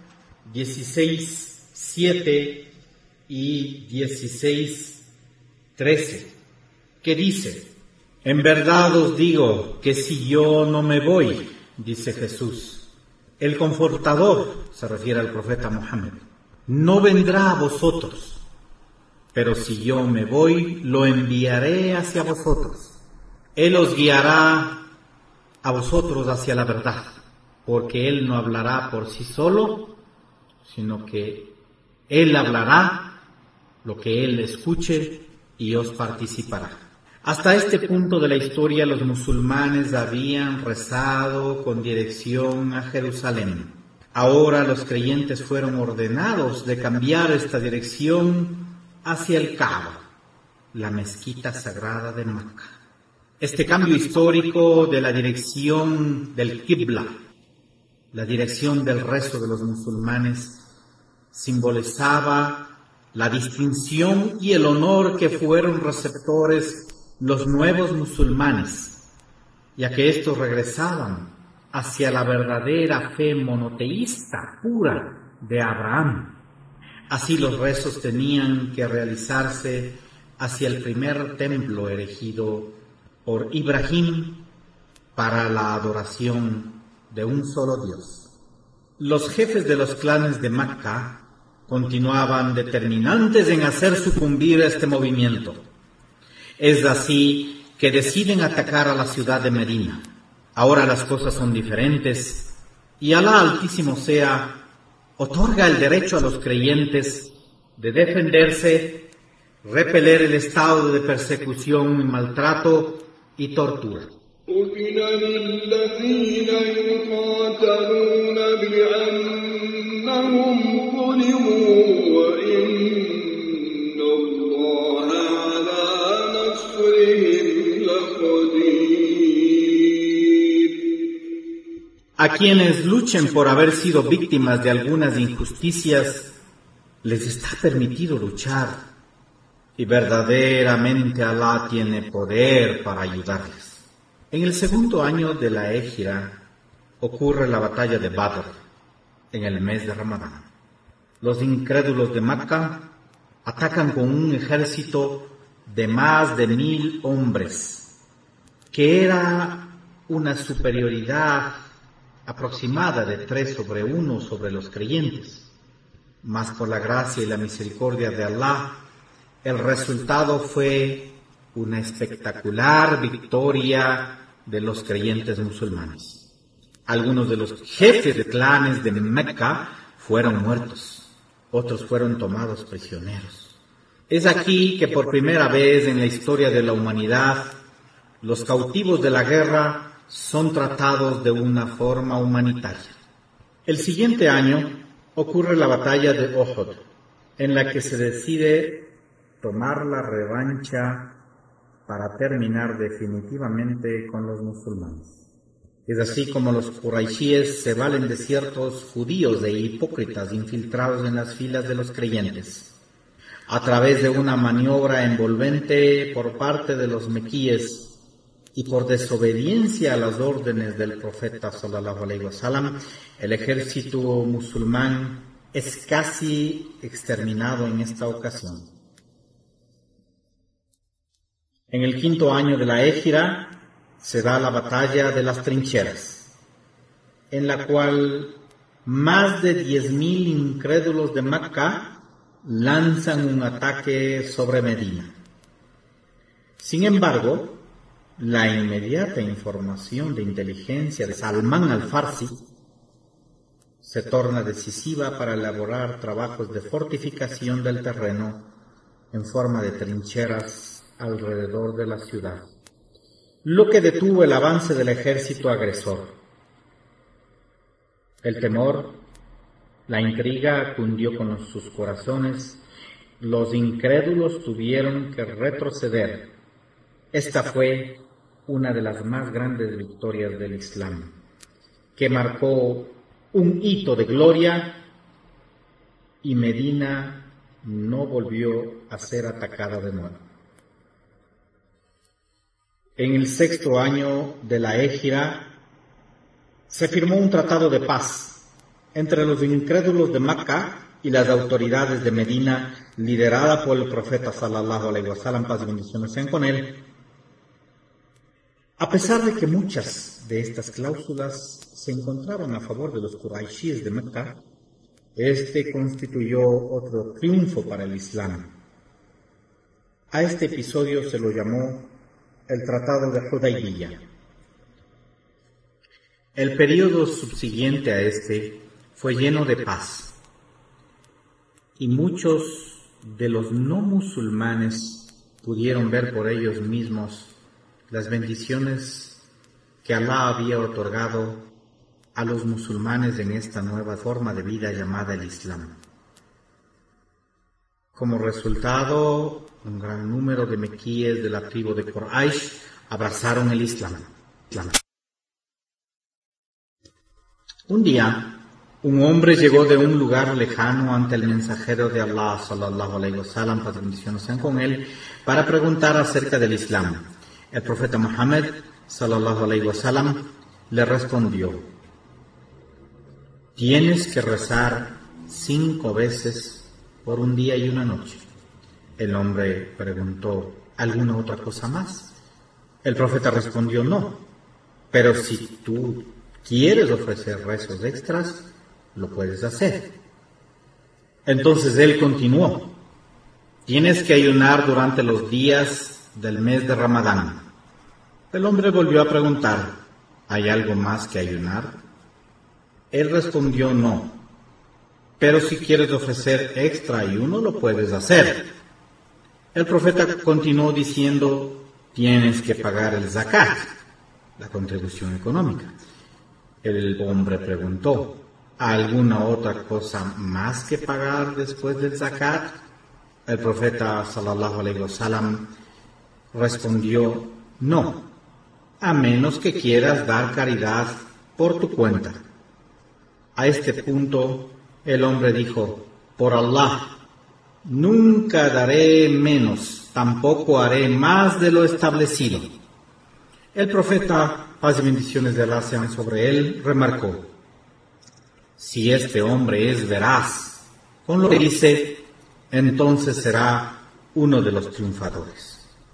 16, 7 y 16, 13, que dice: en verdad os digo que si yo no me voy, dice Jesús, el Confortador, se refiere al profeta Muhammad, no vendrá a vosotros, pero si yo me voy, lo enviaré hacia vosotros. Él os guiará a vosotros hacia la verdad, porque Él no hablará por sí solo, sino que Él hablará lo que Él escuche y os participará. Hasta este punto de la historia los musulmanes habían rezado con dirección a Jerusalén. Ahora los creyentes fueron ordenados de cambiar esta dirección hacia el Kaaba, la mezquita sagrada de Mecca. Este cambio histórico de la dirección del Qibla, la dirección del rezo de los musulmanes, simbolizaba la distinción y el honor que fueron receptores los nuevos musulmanes, ya que estos regresaban hacia la verdadera fe monoteísta pura de Abraham. Así los rezos tenían que realizarse hacia el primer templo erigido por Ibrahim para la adoración de un solo Dios. Los jefes de los clanes de Mecca continuaban determinantes en hacer sucumbir este movimiento. Es así que deciden atacar a la ciudad de Medina. Ahora las cosas son diferentes y Alá Altísimo sea otorga el derecho a los creyentes de defenderse, repeler el estado de persecución y maltrato y tortura. A quienes luchen por haber sido víctimas de algunas injusticias, les está permitido luchar, y verdaderamente Alá tiene poder para ayudarles. En el segundo año de la Égira ocurre la batalla de Badr, en el mes de Ramadán. Los incrédulos de Mecca atacan con un ejército de más de 1000 hombres, que era una superioridad aproximada de 3-1 sobre los creyentes. Mas por la gracia y la misericordia de Alá, el resultado fue una espectacular victoria de los creyentes musulmanes. Algunos de los jefes de clanes de Mecca fueron muertos, otros fueron tomados prisioneros. Es aquí que por primera vez en la historia de la humanidad, los cautivos de la guerra son tratados de una forma humanitaria. El siguiente año ocurre la batalla de Uhud, en la que se decide tomar la revancha para terminar definitivamente con los musulmanes. Es así como los quraishíes se valen de ciertos judíos e hipócritas infiltrados en las filas de los creyentes. A través de una maniobra envolvente por parte de los mequíes y por desobediencia a las órdenes del profeta sallallahu alaihi wasallam, el ejército musulmán es casi exterminado en esta ocasión. En el quinto año de la Égira se da la batalla de las trincheras, en la cual más de 10.000 incrédulos de Mecca lanzan un ataque sobre Medina. Sin embargo, la inmediata información de inteligencia de Salman al-Farsi se torna decisiva para elaborar trabajos de fortificación del terreno en forma de trincheras alrededor de la ciudad, lo que detuvo el avance del ejército agresor. El temor, la intriga cundió con sus corazones los incrédulos tuvieron que retroceder. Esta fue una de las más grandes victorias del Islam, que marcó un hito de gloria, y Medina no volvió a ser atacada de nuevo. En el 6º año de la Égira se firmó un tratado de paz entre los incrédulos de Meca y las autoridades de Medina, liderada por el profeta sallallahu alaihi wasallam, paz y bendiciones sean con él. A pesar de que muchas de estas cláusulas se encontraban a favor de los Quraishíes de Meca, este constituyó otro triunfo para el Islam. A este episodio se lo llamó el Tratado de Hudaybiyah. El período subsiguiente a este fue lleno de paz, y muchos de los no musulmanes pudieron ver por ellos mismos las bendiciones que Alá había otorgado a los musulmanes en esta nueva forma de vida llamada el Islam. Como resultado, un gran número de mequíes de la tribu de Quraysh abrazaron el Islam. Un día, un hombre llegó de un lugar lejano ante el mensajero de Allah, sallallahu alaihi wasallam, paz y bendiciones sean con él, para preguntar acerca del Islam. El profeta Muhammad, sallallahu alaihi wasallam, le respondió: tienes que rezar 5 veces por un día y una noche. El hombre preguntó: ¿alguna otra cosa más? El profeta respondió: no, pero si tú quieres ofrecer rezos extras, lo puedes hacer. Entonces él continuó: tienes que ayunar durante los días del mes de Ramadán. El hombre volvió a preguntar: ¿hay algo más que ayunar? Él respondió: no, pero si quieres ofrecer extra ayuno, lo puedes hacer. El profeta continuó diciendo: tienes que pagar el zakat, la contribución económica. El hombre preguntó: ¿alguna otra cosa más que pagar después del zakat? El profeta sallallahu alaihi wasallam respondió: no, a menos que quieras dar caridad por tu cuenta. A este punto el hombre dijo: por Allah, nunca daré menos, tampoco haré más de lo establecido. El profeta, paz y bendiciones de Allah sean sobre él, remarcó: si este hombre es veraz con lo que dice, entonces será uno de los triunfadores.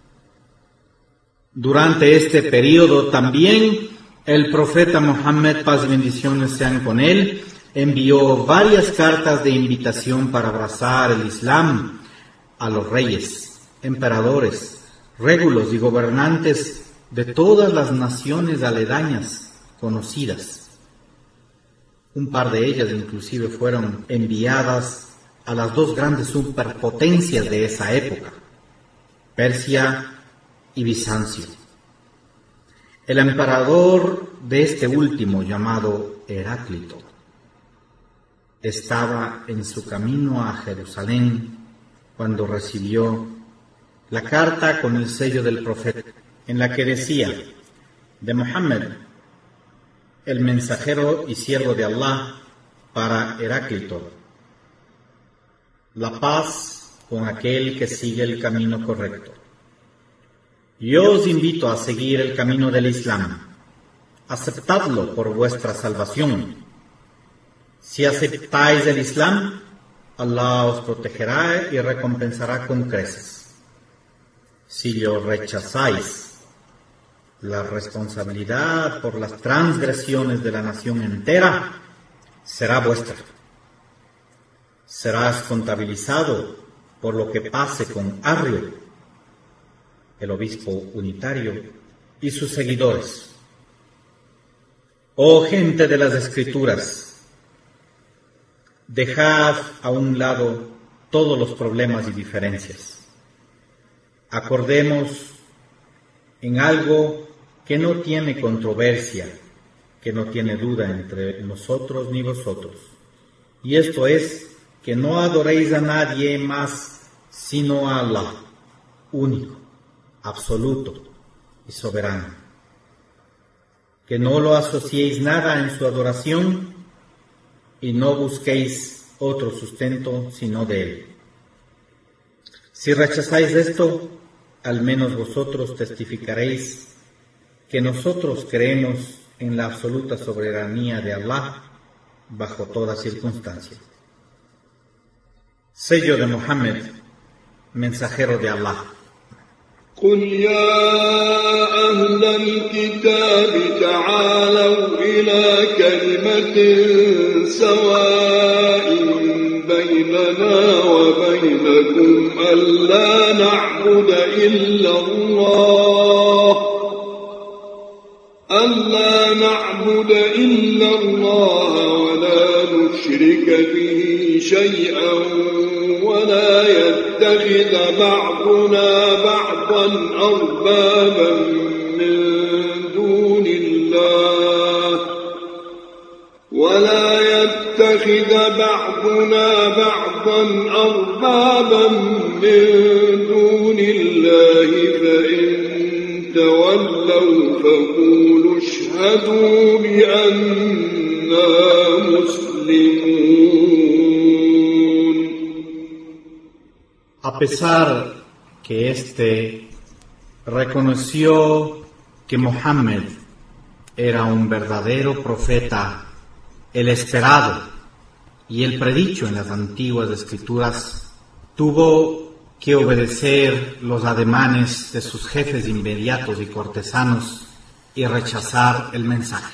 Durante este periodo también el profeta Muhammad, paz y bendiciones sean con él, envió varias cartas de invitación para abrazar el Islam a los reyes, emperadores, régulos y gobernantes de todas las naciones aledañas conocidas. Un par de ellas inclusive fueron enviadas a las 2 grandes superpotencias de esa época, Persia y Bizancio. El emperador de este último, llamado Heráclito, estaba en su camino a Jerusalén cuando recibió la carta con el sello del profeta, en la que decía: de Muhammad, el mensajero y siervo de Allah, para Heráclito, la paz con aquel que sigue el camino correcto. Yo os invito a seguir el camino del Islam. Aceptadlo por vuestra salvación. Si aceptáis el Islam, Allah os protegerá y recompensará con creces. Si lo rechazáis, la responsabilidad por las transgresiones de la nación entera será vuestra. Serás contabilizado por lo que pase con Arrio, el obispo unitario, y sus seguidores. Oh gente de las Escrituras, dejad a un lado todos los problemas y diferencias. Acordemos en algo que no tiene controversia, que no tiene duda entre nosotros ni vosotros. Y esto es que no adoréis a nadie más sino a Allah, único, absoluto y soberano. Que no lo asociéis nada en su adoración y no busquéis otro sustento sino de Él. Si rechazáis esto, al menos vosotros testificaréis que nosotros creemos en la absoluta soberanía de Allah bajo toda circunstancia. Sello de Muhammad, mensajero de Allah. قل يا أهل الكتاب تعالوا إلى كلمة سواء بيننا وبينكم ألا نعبد إلا الله ولا نشرك به شيئا ولا يتخذ بعضنا بعضا أربابا من دون الله فإن تولوا فقولوا اشهدوا بأننا مسلمون. A pesar que éste reconoció que Mohammed era un verdadero profeta, el esperado y el predicho en las antiguas escrituras, tuvo que obedecer los ademanes de sus jefes inmediatos y cortesanos y rechazar el mensaje.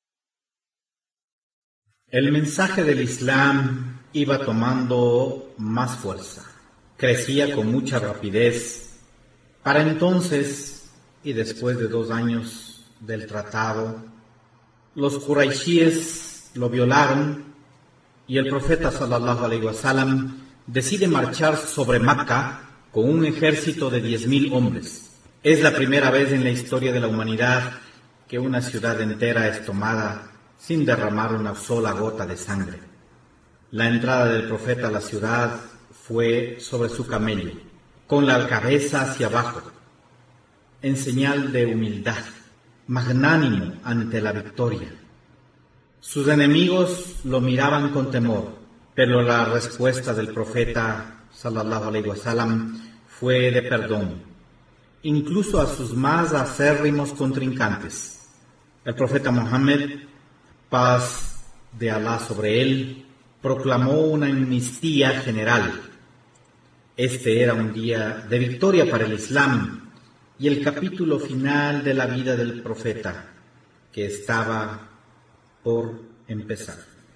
El mensaje del Islam iba tomando más fuerza, crecía con mucha rapidez. Para entonces, y después de 2 años del tratado, los quraishíes lo violaron y el profeta sallallahu alaihi wasallam decide marchar sobre Meca con un ejército de 10.000 hombres. Es la primera vez en la historia de la humanidad que una ciudad entera es tomada sin derramar una sola gota de sangre. La entrada del profeta a la ciudad fue sobre su camello, con la cabeza hacia abajo, en señal de humildad, magnánimo ante la victoria. Sus enemigos lo miraban con temor, pero la respuesta del profeta sallallahu alaihi wasallam fue de perdón, incluso a sus más acérrimos contrincantes. El profeta Muhammad, paz de Allah sobre él, proclamó una amnistía general. Este era un día de victoria para el Islam y el capítulo final de la vida del profeta, que estaba por empezar.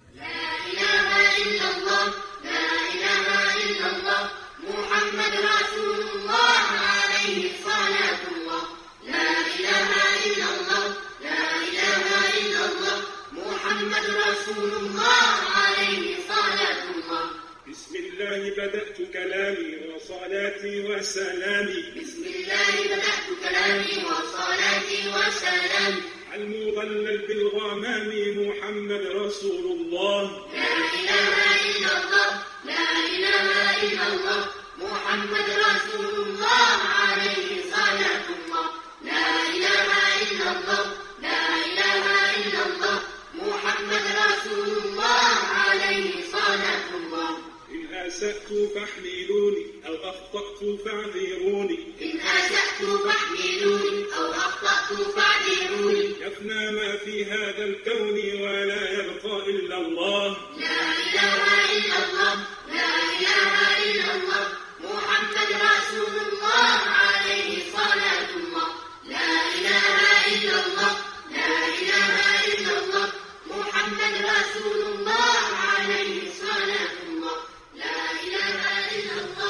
بسم الله بدأت كلامي وصلاتي وسلامي المظلل بالغمام محمد رسول الله لا إله إلا الله محمد رسول الله عليه صلاة الله لا إله إلا الله محمد رسول الله عليه صلاة الله إن أسأت فاحملوني أو أخطأت فاعذروني يفنى ما في هذا الكون ولا يبقى إلا الله لا إله إلا الله محمد رسول الله عليه صلاة الله لا إله إلا الله محمد رسول الله عليه صلاة الله لا إله إلا الله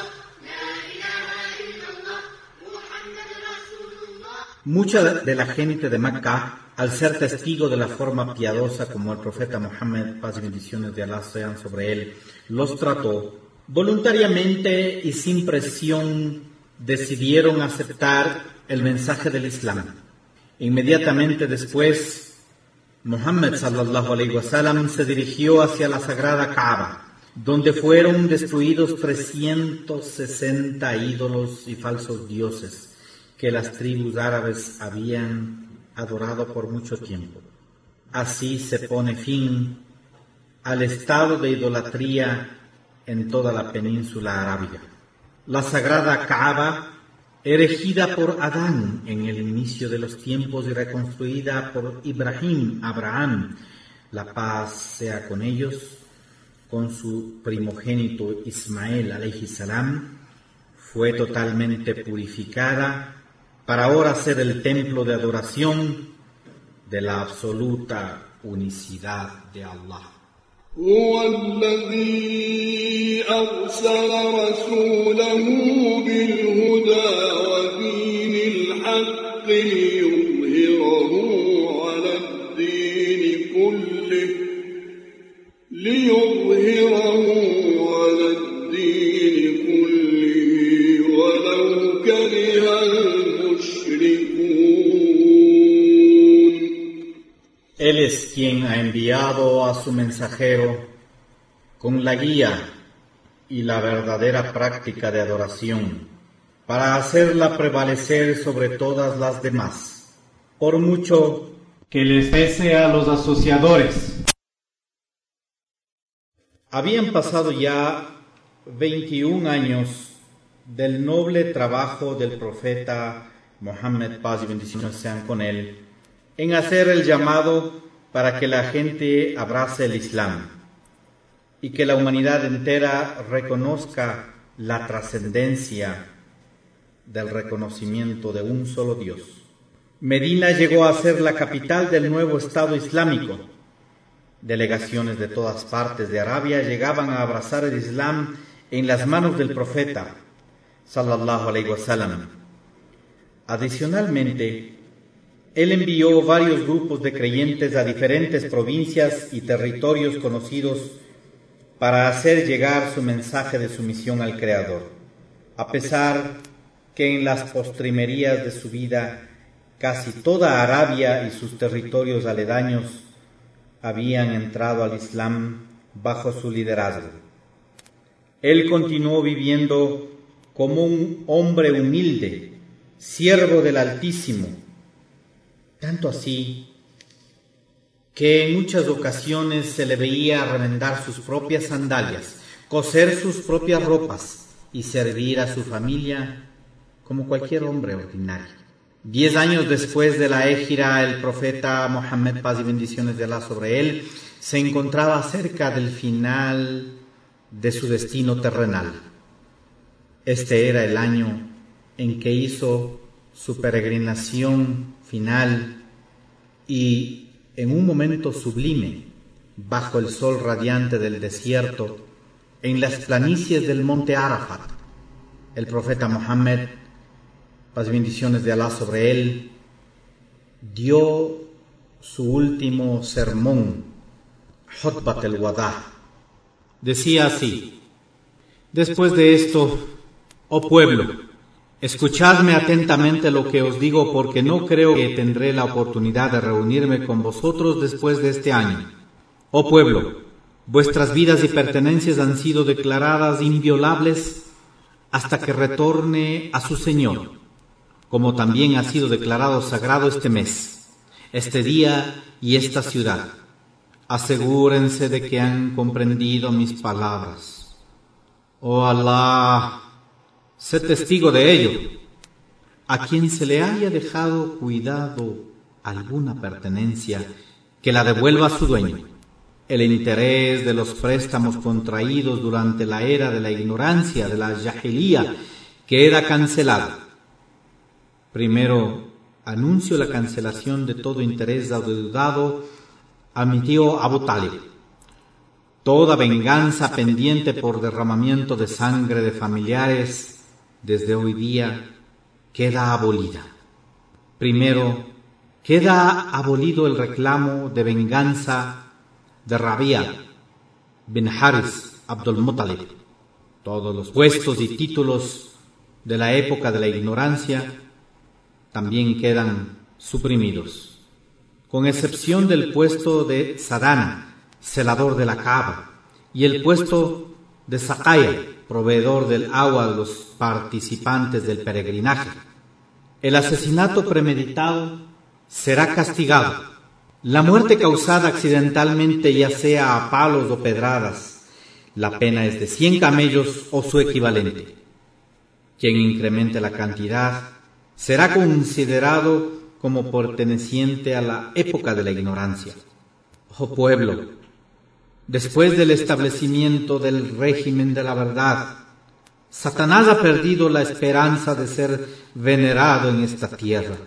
محمد رسول الله. Mucha de la gente de Meca, al ser testigo de la forma piadosa como el profeta Muhammad, paz y bendiciones de Allah sean sobre él, los trató, voluntariamente y sin presión decidieron aceptar el mensaje del Islam. Inmediatamente después, Muhammad sallallahu alaihi wasallam se dirigió hacia la sagrada Kaaba donde fueron destruidos 360 ídolos y falsos dioses que las tribus árabes habían adorado por mucho tiempo. Así se pone fin al estado de idolatría en toda la península arábiga. La sagrada Kaaba, erigida por Adán en el inicio de los tiempos y reconstruida por Abraham, la paz sea con ellos, con su primogénito Ismael alayhi salam, fue totalmente purificada para ahora ser el templo de adoración de la absoluta unicidad de Allah. هو الذي أرسل رسوله بالهدى ودين الحق ليظهره على الدين كله ولو كره المشركون. Él es quien ha enviado a su mensajero con la guía y la verdadera práctica de adoración para hacerla prevalecer sobre todas las demás, por mucho que les pese a los asociadores. Habían pasado ya 21 años del noble trabajo del profeta Mohammed, paz y bendiciones sean con él, en hacer el llamado para que la gente abrace el Islam y que la humanidad entera reconozca la trascendencia del reconocimiento de un solo Dios. Medina llegó a ser la capital del nuevo Estado Islámico. Delegaciones de todas partes de Arabia llegaban a abrazar el Islam en las manos del profeta, sallallahu alaihi wasallam. Adicionalmente, él envió varios grupos de creyentes a diferentes provincias y territorios conocidos para hacer llegar su mensaje de sumisión al Creador, a pesar que en las postrimerías de su vida casi toda Arabia y sus territorios aledaños habían entrado al Islam bajo su liderazgo. Él continuó viviendo como un hombre humilde, siervo del Altísimo, tanto así que en muchas ocasiones se le veía remendar sus propias sandalias, coser sus propias ropas y servir a su familia como cualquier hombre ordinario. 10 años después de la hégira, el profeta Mohammed, paz y bendiciones de Allah sobre él, se encontraba cerca del final de su destino terrenal. Este era el año en que hizo su peregrinación final y en un momento sublime, bajo el sol radiante del desierto, en las planicies del monte Arafat, el profeta Mohammed, paz y bendiciones de Allah sobre él, dio su último sermón, Khutbat al-Wada. Decía así: después de esto, oh pueblo, escuchadme atentamente lo que os digo, porque no creo que tendré la oportunidad de reunirme con vosotros después de este año. Oh pueblo, vuestras vidas y pertenencias han sido declaradas inviolables hasta que retorne a su Señor, como también ha sido declarado sagrado este mes, este día y esta ciudad. Asegúrense de que han comprendido mis palabras. Oh Allah, sé testigo de ello. A quien se le haya dejado cuidado alguna pertenencia, que la devuelva a su dueño. El interés de los préstamos contraídos durante la era de la ignorancia, de la Jahilía, queda cancelado. Primero, anuncio la cancelación de todo interés adeudado a mi tío Abu Talib. Toda venganza pendiente por derramamiento de sangre de familiares desde hoy día queda abolida. Primero, queda abolido el reclamo de venganza de Rabia bin Haris Abdul Muttalib. Todos los puestos y títulos de la época de la ignorancia también quedan suprimidos, con excepción del puesto de Sadana, celador de la Kaaba, y el puesto de Saqaya, proveedor del agua a los participantes del peregrinaje. El asesinato premeditado será castigado. La muerte causada accidentalmente, ya sea a palos o pedradas, la pena es de 100 camellos o su equivalente. Quien incremente la cantidad será considerado como perteneciente a la época de la ignorancia. Oh pueblo, después del establecimiento del régimen de la verdad, Satanás ha perdido la esperanza de ser venerado en esta tierra,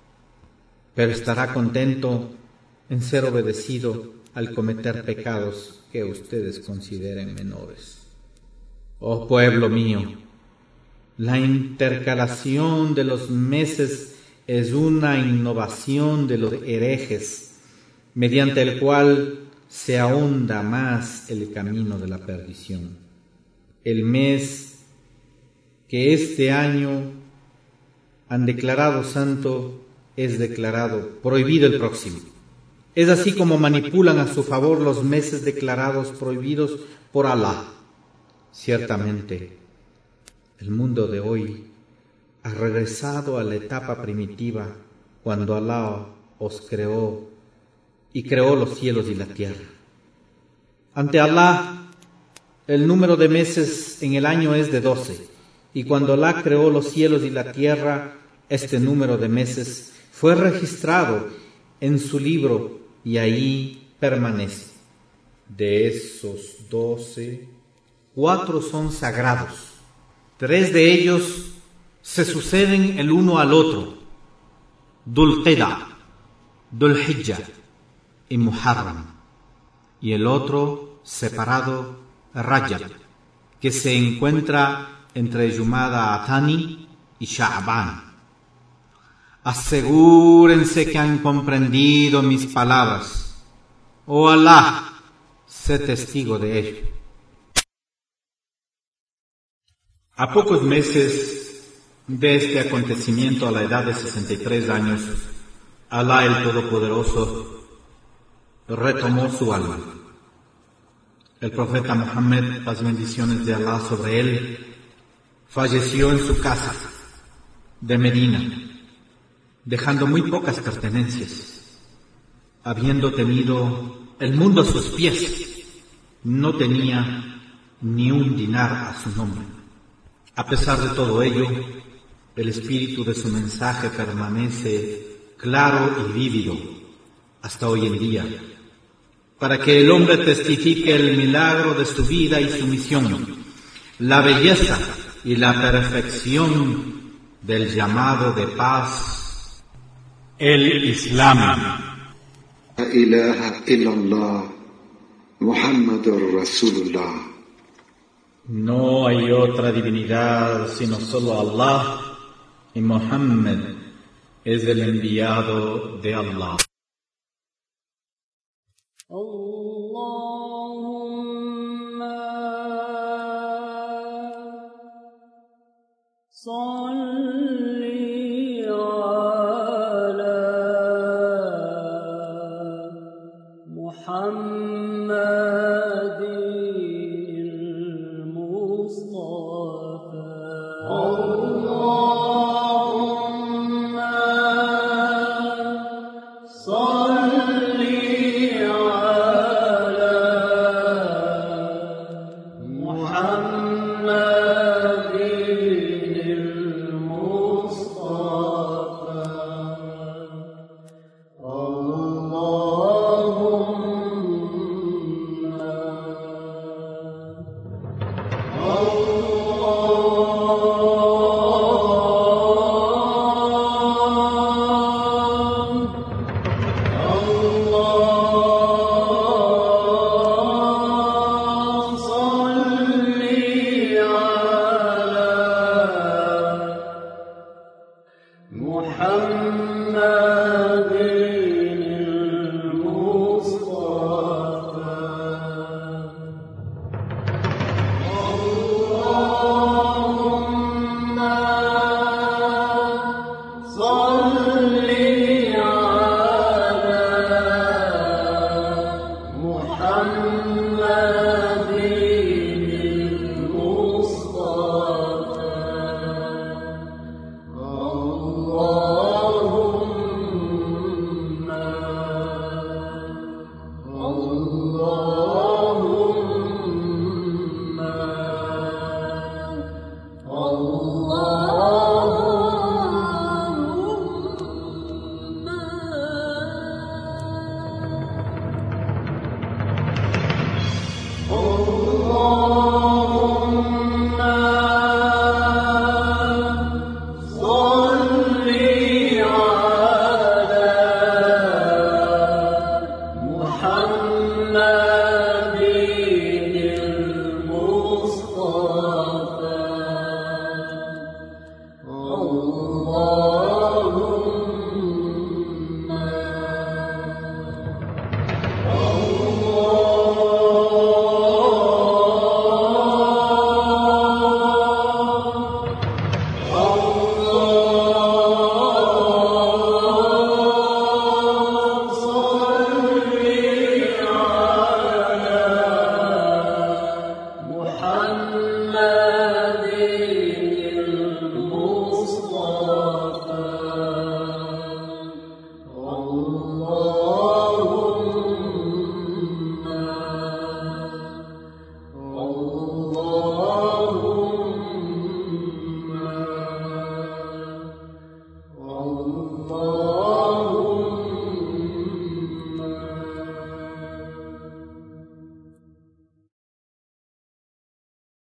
pero estará contento en ser obedecido al cometer pecados que ustedes consideren menores. Oh pueblo mío, la intercalación de los meses es una innovación de los herejes, mediante el cual se ahonda más el camino de la perdición. El mes que este año han declarado santo es declarado prohibido el próximo. Es así como manipulan a su favor los meses declarados prohibidos por Alá. Ciertamente, el mundo de hoy ha regresado a la etapa primitiva, cuando Alá os creó y creó los cielos y la tierra. Ante Alá, el número de meses en el año es de 12, y cuando Alá creó los cielos y la tierra, este número de meses fue registrado en su libro y ahí permanece. De esos 12, 4 son sagrados. 3 de ellos se suceden el uno al otro: Dhul Qida, Dhul Hijjah y Muharram, y el otro separado, Rajab, que se encuentra entre Jumada Athani y Sha'ban. Asegúrense que han comprendido mis palabras. Oh Alá, sé testigo de ello. A pocos meses de este acontecimiento, a la edad de 63 años, Alá el Todopoderoso retomó su alma. El profeta Muhammad, las bendiciones de Alá sobre él, falleció en su casa de Medina, dejando muy pocas pertenencias. Habiendo tenido el mundo a sus pies, no tenía ni un dinar a su nombre. A pesar de todo ello, el espíritu de su mensaje permanece claro y vívido hasta hoy en día, para que el hombre testifique el milagro de su vida y su misión, la belleza y la perfección del llamado de paz, el Islam. La ilaha illallah, Muhammadur Rasulullah. No hay otra divinidad sino solo Allah, y Muhammad es el enviado de Allah. Allahumma